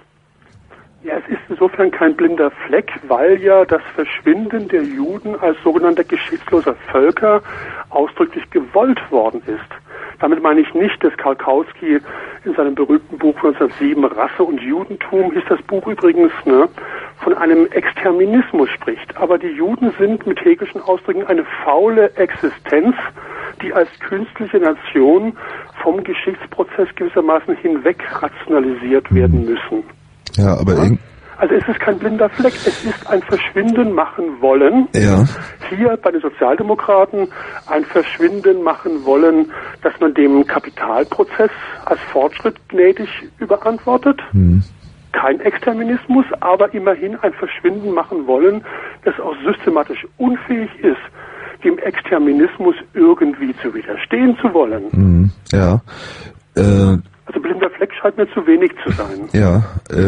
Ja, es ist insofern kein blinder Fleck, weil ja das Verschwinden der Juden als sogenannter geschichtsloser Völker ausdrücklich gewollt worden ist. Damit meine ich nicht, dass Karl Kautsky in seinem berühmten Buch 1907 Rasse und Judentum, hieß das Buch übrigens, von einem Exterminismus spricht. Aber die Juden sind mit hegelischen Ausdrücken eine faule Existenz, die als künstliche Nation vom Geschichtsprozess gewissermaßen hinweg rationalisiert werden müssen. Ja, aber also es ist kein blinder Fleck, es ist ein Verschwinden machen wollen. Ja. Hier bei den Sozialdemokraten ein Verschwinden machen wollen, dass man dem Kapitalprozess als Fortschritt gnädig überantwortet. Kein Exterminismus, aber immerhin ein Verschwinden machen wollen, das auch systematisch unfähig ist, dem Exterminismus irgendwie zu widerstehen zu wollen. Ja. Also blinder Fleck scheint mir zu wenig zu sein. Ja,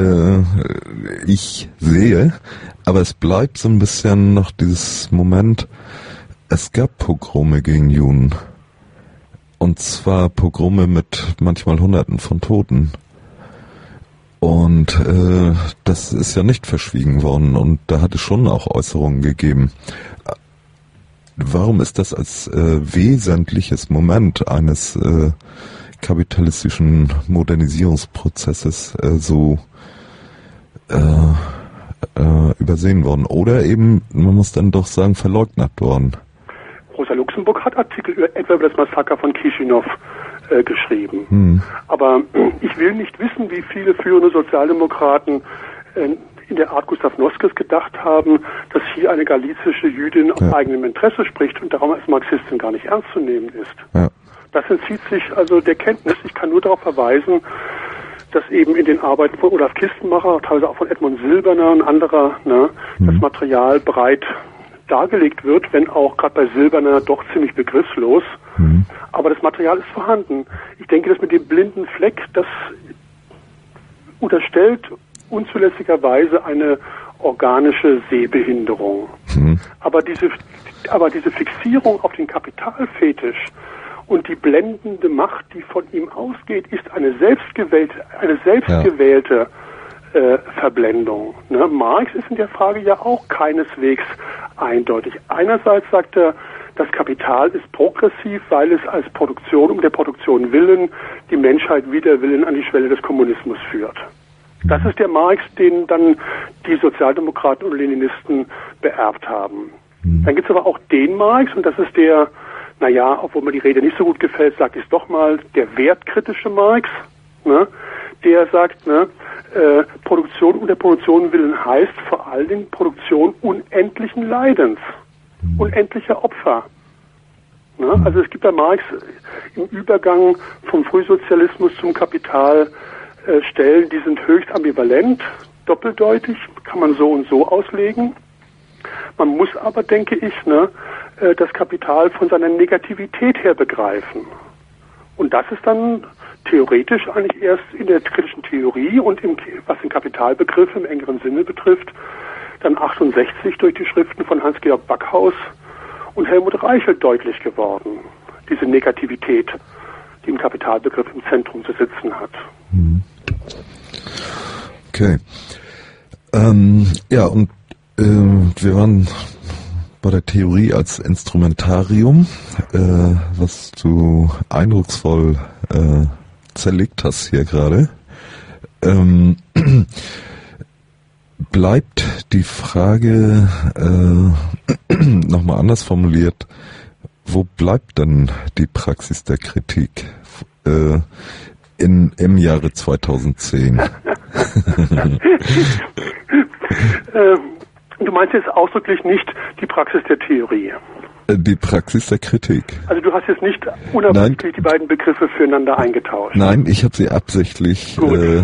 ich sehe, aber es bleibt so ein bisschen noch dieses Moment, es gab Pogrome gegen Juden. Und zwar Pogrome mit manchmal Hunderten von Toten. Und das ist ja nicht verschwiegen worden und da hat es schon auch Äußerungen gegeben. Warum ist das als wesentliches Moment eines kapitalistischen Modernisierungsprozesses so übersehen worden? Oder eben, man muss dann doch sagen, verleugnet worden? Rosa Luxemburg hat Artikel etwa über das Massaker von Chisinau geschrieben. Aber ich will nicht wissen, wie viele führende Sozialdemokraten in der Art Gustav Noskes gedacht haben, dass hier eine galizische Jüdin aus eigenem Interesse spricht und darum als Marxistin gar nicht ernst zu nehmen ist. Ja. Das entzieht sich also der Kenntnis. Ich kann nur darauf verweisen, dass eben in den Arbeiten von Olaf Kistenmacher, teilweise auch von Edmund Silberner und anderer, das Material breit dargelegt wird, wenn auch gerade bei Silberner doch ziemlich begriffslos. Aber das Material ist vorhanden. Ich denke, das mit dem blinden Fleck, das unterstellt unzulässigerweise eine organische Sehbehinderung. Aber diese Fixierung auf den Kapitalfetisch und die blendende Macht, die von ihm ausgeht, ist eine selbstgewählte Verblendung. Marx ist in der Frage ja auch keineswegs eindeutig. Einerseits sagt er, das Kapital ist progressiv, weil es als Produktion, um der Produktion willen, die Menschheit wider Willen an die Schwelle des Kommunismus führt. Das ist der Marx, den dann die Sozialdemokraten und Leninisten beerbt haben. Dann gibt es aber auch den Marx, und das ist der, obwohl mir die Rede nicht so gut gefällt, sage ich es doch mal, der wertkritische Marx, der sagt, Produktion um der Produktion willen heißt vor allen Dingen Produktion unendlichen Leidens, unendlicher Opfer. Ne? Also es gibt bei Marx im Übergang vom Frühsozialismus zum Kapital Stellen, die sind höchst ambivalent, doppeldeutig, kann man so und so auslegen. Man muss aber, denke ich, das Kapital von seiner Negativität her begreifen. Und das ist dann theoretisch eigentlich erst in der kritischen Theorie und was den Kapitalbegriff im engeren Sinne betrifft, dann 68 durch die Schriften von Hans-Georg Backhaus und Helmut Reichelt deutlich geworden. Diese Negativität, die im Kapitalbegriff im Zentrum zu sitzen hat. Okay. Ja, und wir waren bei der Theorie als Instrumentarium, was du eindrucksvoll zerlegt hast hier gerade. Bleibt die Frage nochmal anders formuliert, wo bleibt denn die Praxis der Kritik im Jahre 2010? Du meinst jetzt ausdrücklich nicht die Praxis der Theorie? Die Praxis der Kritik. Also du hast jetzt nicht unabsichtlich die beiden Begriffe füreinander eingetauscht? Nein, ich habe sie absichtlich,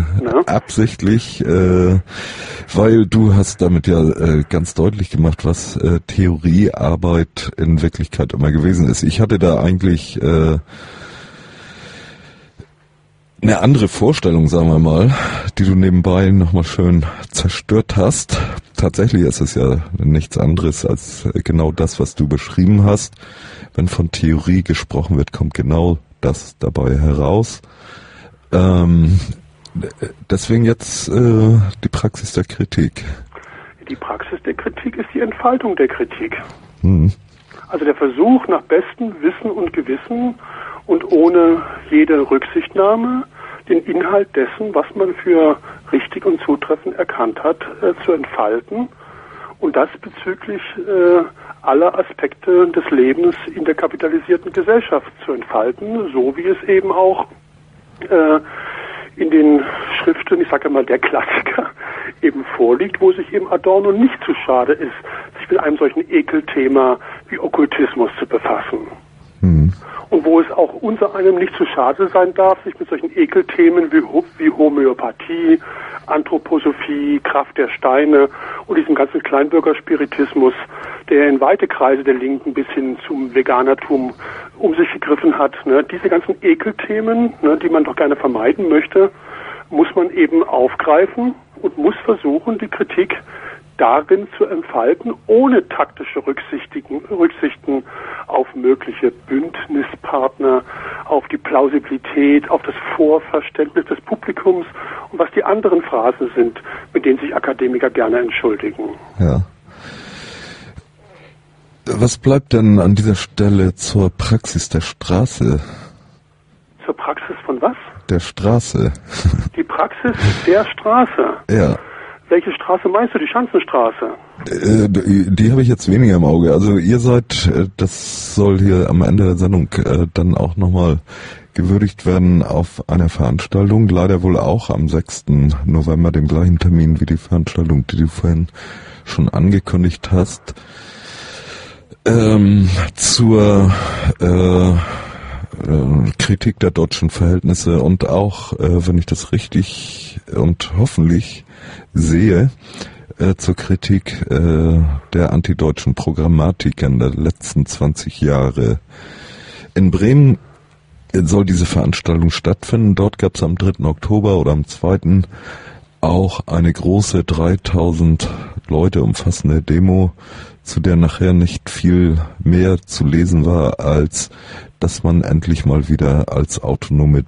weil du hast damit ja ganz deutlich gemacht, was Theoriearbeit in Wirklichkeit immer gewesen ist. Ich hatte da eigentlich eine andere Vorstellung, sagen wir mal, die du nebenbei nochmal schön zerstört hast. Tatsächlich ist es ja nichts anderes als genau das, was du beschrieben hast. Wenn von Theorie gesprochen wird, kommt genau das dabei heraus. Deswegen jetzt die Praxis der Kritik. Die Praxis der Kritik ist die Entfaltung der Kritik. Mhm. Also der Versuch, nach bestem Wissen und Gewissen und ohne jede Rücksichtnahme den Inhalt dessen, was man für richtig und zutreffend erkannt hat, zu entfalten und das bezüglich aller Aspekte des Lebens in der kapitalisierten Gesellschaft zu entfalten, so wie es eben auch in den Schriften, ich sage mal der Klassiker, eben vorliegt, wo sich eben Adorno nicht zu schade ist, sich mit einem solchen Ekelthema wie Okkultismus zu befassen. Mhm. Und wo es auch unser einem nicht zu schade sein darf, sich mit solchen Ekelthemen wie Homöopathie, Anthroposophie, Kraft der Steine und diesem ganzen Kleinbürgerspiritismus, der in weite Kreise der Linken bis hin zum Veganertum um sich gegriffen hat. Ne? Diese ganzen Ekelthemen, die man doch gerne vermeiden möchte, muss man eben aufgreifen und muss versuchen, die Kritik darin zu entfalten, ohne taktische Rücksichten auf mögliche Bündnispartner, auf die Plausibilität, auf das Vorverständnis des Publikums und was die anderen Phrasen sind, mit denen sich Akademiker gerne entschuldigen. Ja. Was bleibt denn an dieser Stelle zur Praxis der Straße? Zur Praxis von was? Der Straße. Die Praxis der Straße? Ja. Welche Straße meinst du? Die Schanzenstraße? Die habe ich jetzt weniger im Auge. Also ihr seid, das soll hier am Ende der Sendung dann auch nochmal gewürdigt werden auf einer Veranstaltung, leider wohl auch am 6. November, dem gleichen Termin wie die Veranstaltung, die du vorhin schon angekündigt hast, zur Kritik der deutschen Verhältnisse und auch, wenn ich das richtig und hoffentlich sehe, zur Kritik der antideutschen Programmatik in der letzten 20 Jahre. In Bremen soll diese Veranstaltung stattfinden. Dort gab es am 3. Oktober oder am 2. auch eine große 3000 Leute umfassende Demo, zu der nachher nicht viel mehr zu lesen war, als dass man endlich mal wieder als autonomes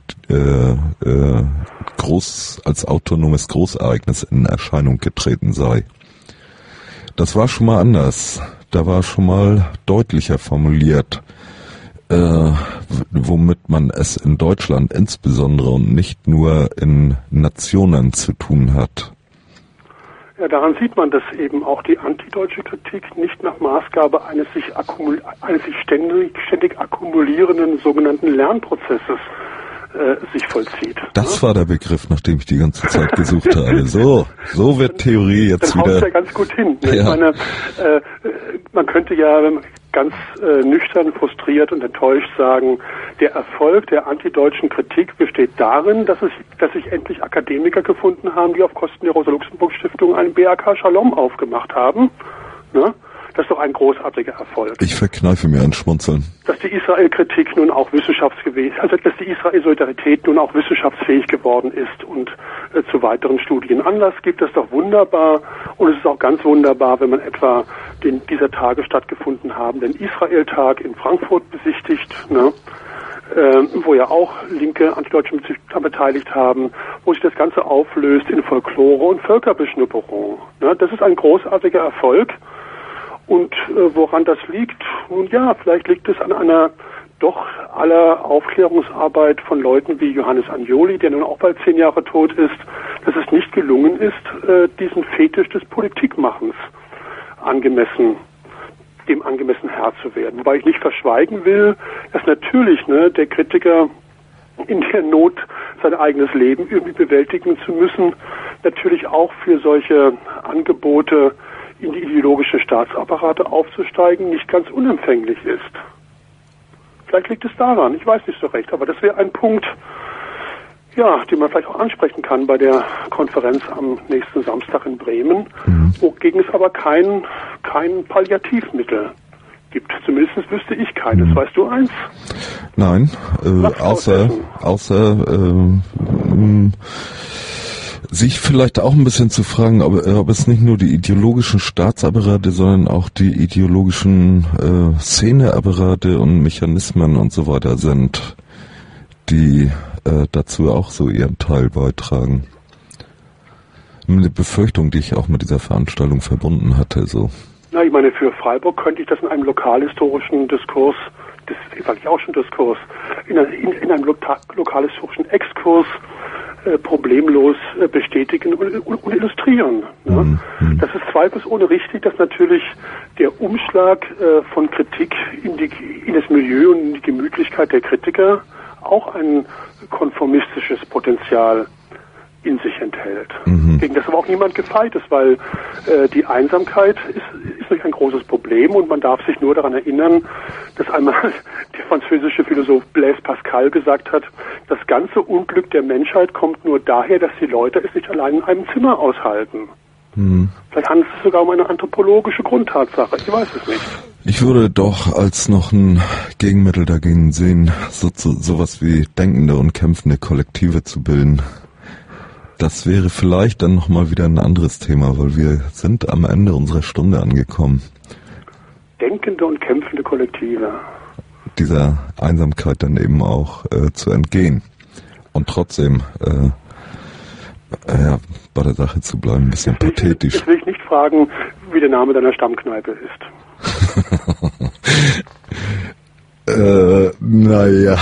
Großereignis in Erscheinung getreten sei. Das war schon mal anders. Da war schon mal deutlicher formuliert, womit man es in Deutschland insbesondere und nicht nur in Nationen zu tun hat. Ja, daran sieht man, dass eben auch die antideutsche Kritik nicht nach Maßgabe eines sich ständig akkumulierenden sogenannten Lernprozesses sich vollzieht. Das war der Begriff, nach dem ich die ganze Zeit gesucht habe. So wird Theorie jetzt dann wieder... Dann haut ja ganz gut hin. Ne? Ja. Ich meine, man könnte ja ganz nüchtern, frustriert und enttäuscht sagen, der Erfolg der antideutschen Kritik besteht darin, dass sich endlich Akademiker gefunden haben, die auf Kosten der Rosa-Luxemburg-Stiftung einen BRK Shalom aufgemacht haben. Ne? Das ist doch ein großartiger Erfolg. Ich verkneife mir ein Schmunzeln. Dass die Israel-Kritik nun auch dass die Israel-Solidarität nun auch wissenschaftsfähig geworden ist und zu weiteren Studien Anlass gibt, das ist doch wunderbar. Und es ist auch ganz wunderbar, wenn man etwa dieser Tage stattgefunden haben, den Israel-Tag in Frankfurt besichtigt, ne? Wo ja auch linke Antideutsche beteiligt haben, wo sich das Ganze auflöst in Folklore und Völkerbeschnupperung. Ne? Das ist ein großartiger Erfolg. Und woran das liegt? Nun ja, vielleicht liegt es an einer doch aller Aufklärungsarbeit von Leuten wie Johannes Agnoli, der nun auch bald 10 Jahre tot ist, dass es nicht gelungen ist, diesen Fetisch des Politikmachens dem angemessen Herr zu werden. Wobei ich nicht verschweigen will, dass natürlich der Kritiker in der Not, sein eigenes Leben irgendwie bewältigen zu müssen, natürlich auch für solche Angebote in die ideologische Staatsapparate aufzusteigen, nicht ganz unempfänglich ist. Vielleicht liegt es daran, ich weiß nicht so recht, aber das wäre ein Punkt, ja, den man vielleicht auch ansprechen kann bei der Konferenz am nächsten Samstag in Bremen, wogegen es aber kein Palliativmittel gibt. Zumindest wüsste ich keines. Weißt du eins? Nein, außer sich vielleicht auch ein bisschen zu fragen, ob es nicht nur die ideologischen Staatsapparate, sondern auch die ideologischen Szeneapparate und Mechanismen und so weiter sind, die dazu auch so ihren Teil beitragen. Eine Befürchtung, die ich auch mit dieser Veranstaltung verbunden hatte, so. Na, ich meine, für Freiburg könnte ich das in einem lokalhistorischen Diskurs, das sage ich auch schon Diskurs, in einem lokalhistorischen Exkurs problemlos bestätigen und illustrieren. Ne? Das ist zweifelsohne richtig, dass natürlich der Umschlag von Kritik in das Milieu und in die Gemütlichkeit der Kritiker auch ein konformistisches Potenzial in sich enthält. Gegen das aber auch niemand gefeit ist, weil die Einsamkeit ist natürlich ein großes Problem und man darf sich nur daran erinnern, dass einmal der französische Philosoph Blaise Pascal gesagt hat, das ganze Unglück der Menschheit kommt nur daher, dass die Leute es nicht allein in einem Zimmer aushalten. Vielleicht handelt es sich sogar um eine anthropologische Grundtatsache, ich weiß es nicht. Ich würde doch als noch ein Gegenmittel dagegen sehen, sowas wie denkende und kämpfende Kollektive zu bilden. Das wäre vielleicht dann nochmal wieder ein anderes Thema, weil wir sind am Ende unserer Stunde angekommen. Denkende und kämpfende Kollektive. Dieser Einsamkeit dann eben auch zu entgehen. Und trotzdem bei der Sache zu bleiben, ein bisschen pathetisch. Jetzt will ich nicht fragen, wie der Name deiner Stammkneipe ist. Naja.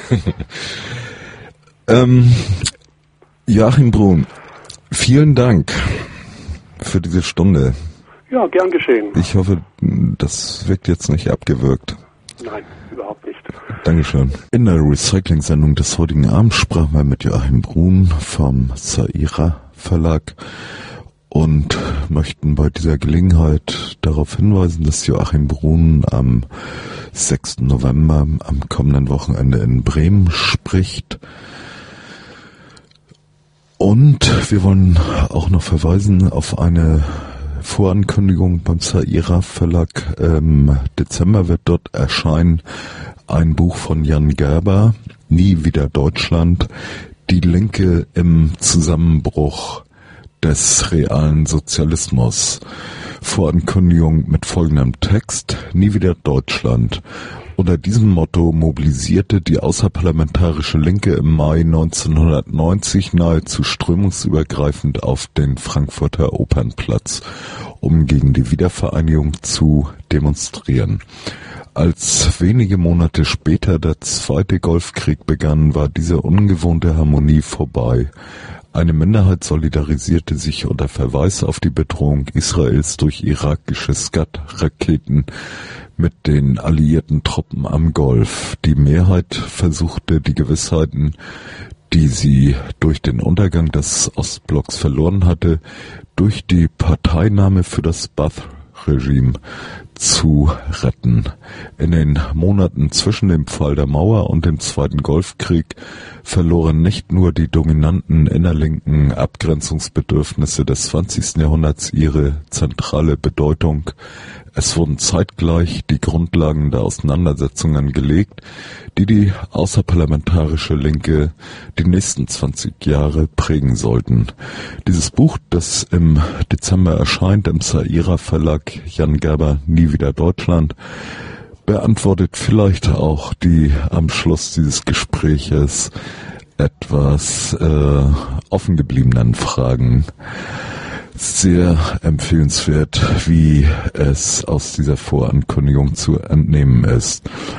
Joachim Brun, vielen Dank für diese Stunde. Ja, gern geschehen. Ich hoffe, das wirkt jetzt nicht abgewürgt. Nein, überhaupt nicht. Dankeschön. In der Recycling-Sendung des heutigen Abends sprachen wir mit Joachim Brun vom Zaira Verlag und möchten bei dieser Gelegenheit darauf hinweisen, dass Joachim Brun am 6. November, am kommenden Wochenende in Bremen spricht. Und wir wollen auch noch verweisen auf eine Vorankündigung beim Zaira Verlag. Im Dezember wird dort erscheinen ein Buch von Jan Gerber, Nie wieder Deutschland, die Linke im Zusammenbruch des realen Sozialismus. Vorankündigung mit folgendem Text: Nie wieder Deutschland. Unter diesem Motto mobilisierte die außerparlamentarische Linke im Mai 1990 nahezu strömungsübergreifend auf den Frankfurter Opernplatz, um gegen die Wiedervereinigung zu demonstrieren. Als wenige Monate später der zweite Golfkrieg begann, war diese ungewohnte Harmonie vorbei. Eine Minderheit solidarisierte sich unter Verweis auf die Bedrohung Israels durch irakische Scud-Raketen mit den alliierten Truppen am Golf. Die Mehrheit versuchte, die Gewissheiten, die sie durch den Untergang des Ostblocks verloren hatte, durch die Parteinahme für das Ba'ath Regime zu retten. In den Monaten zwischen dem Fall der Mauer und dem Zweiten Golfkrieg verloren nicht nur die dominanten innerlinken Abgrenzungsbedürfnisse des 20. Jahrhunderts ihre zentrale Bedeutung. Es wurden zeitgleich die Grundlagen der Auseinandersetzungen gelegt, die die außerparlamentarische Linke die nächsten 20 Jahre prägen sollten. Dieses Buch, das im Dezember erscheint, im Saira Verlag, Jan Gerber, Nie wieder Deutschland, beantwortet vielleicht auch die am Schluss dieses Gespräches etwas offen gebliebenen Fragen. Sehr empfehlenswert, wie es aus dieser Vorankündigung zu entnehmen ist.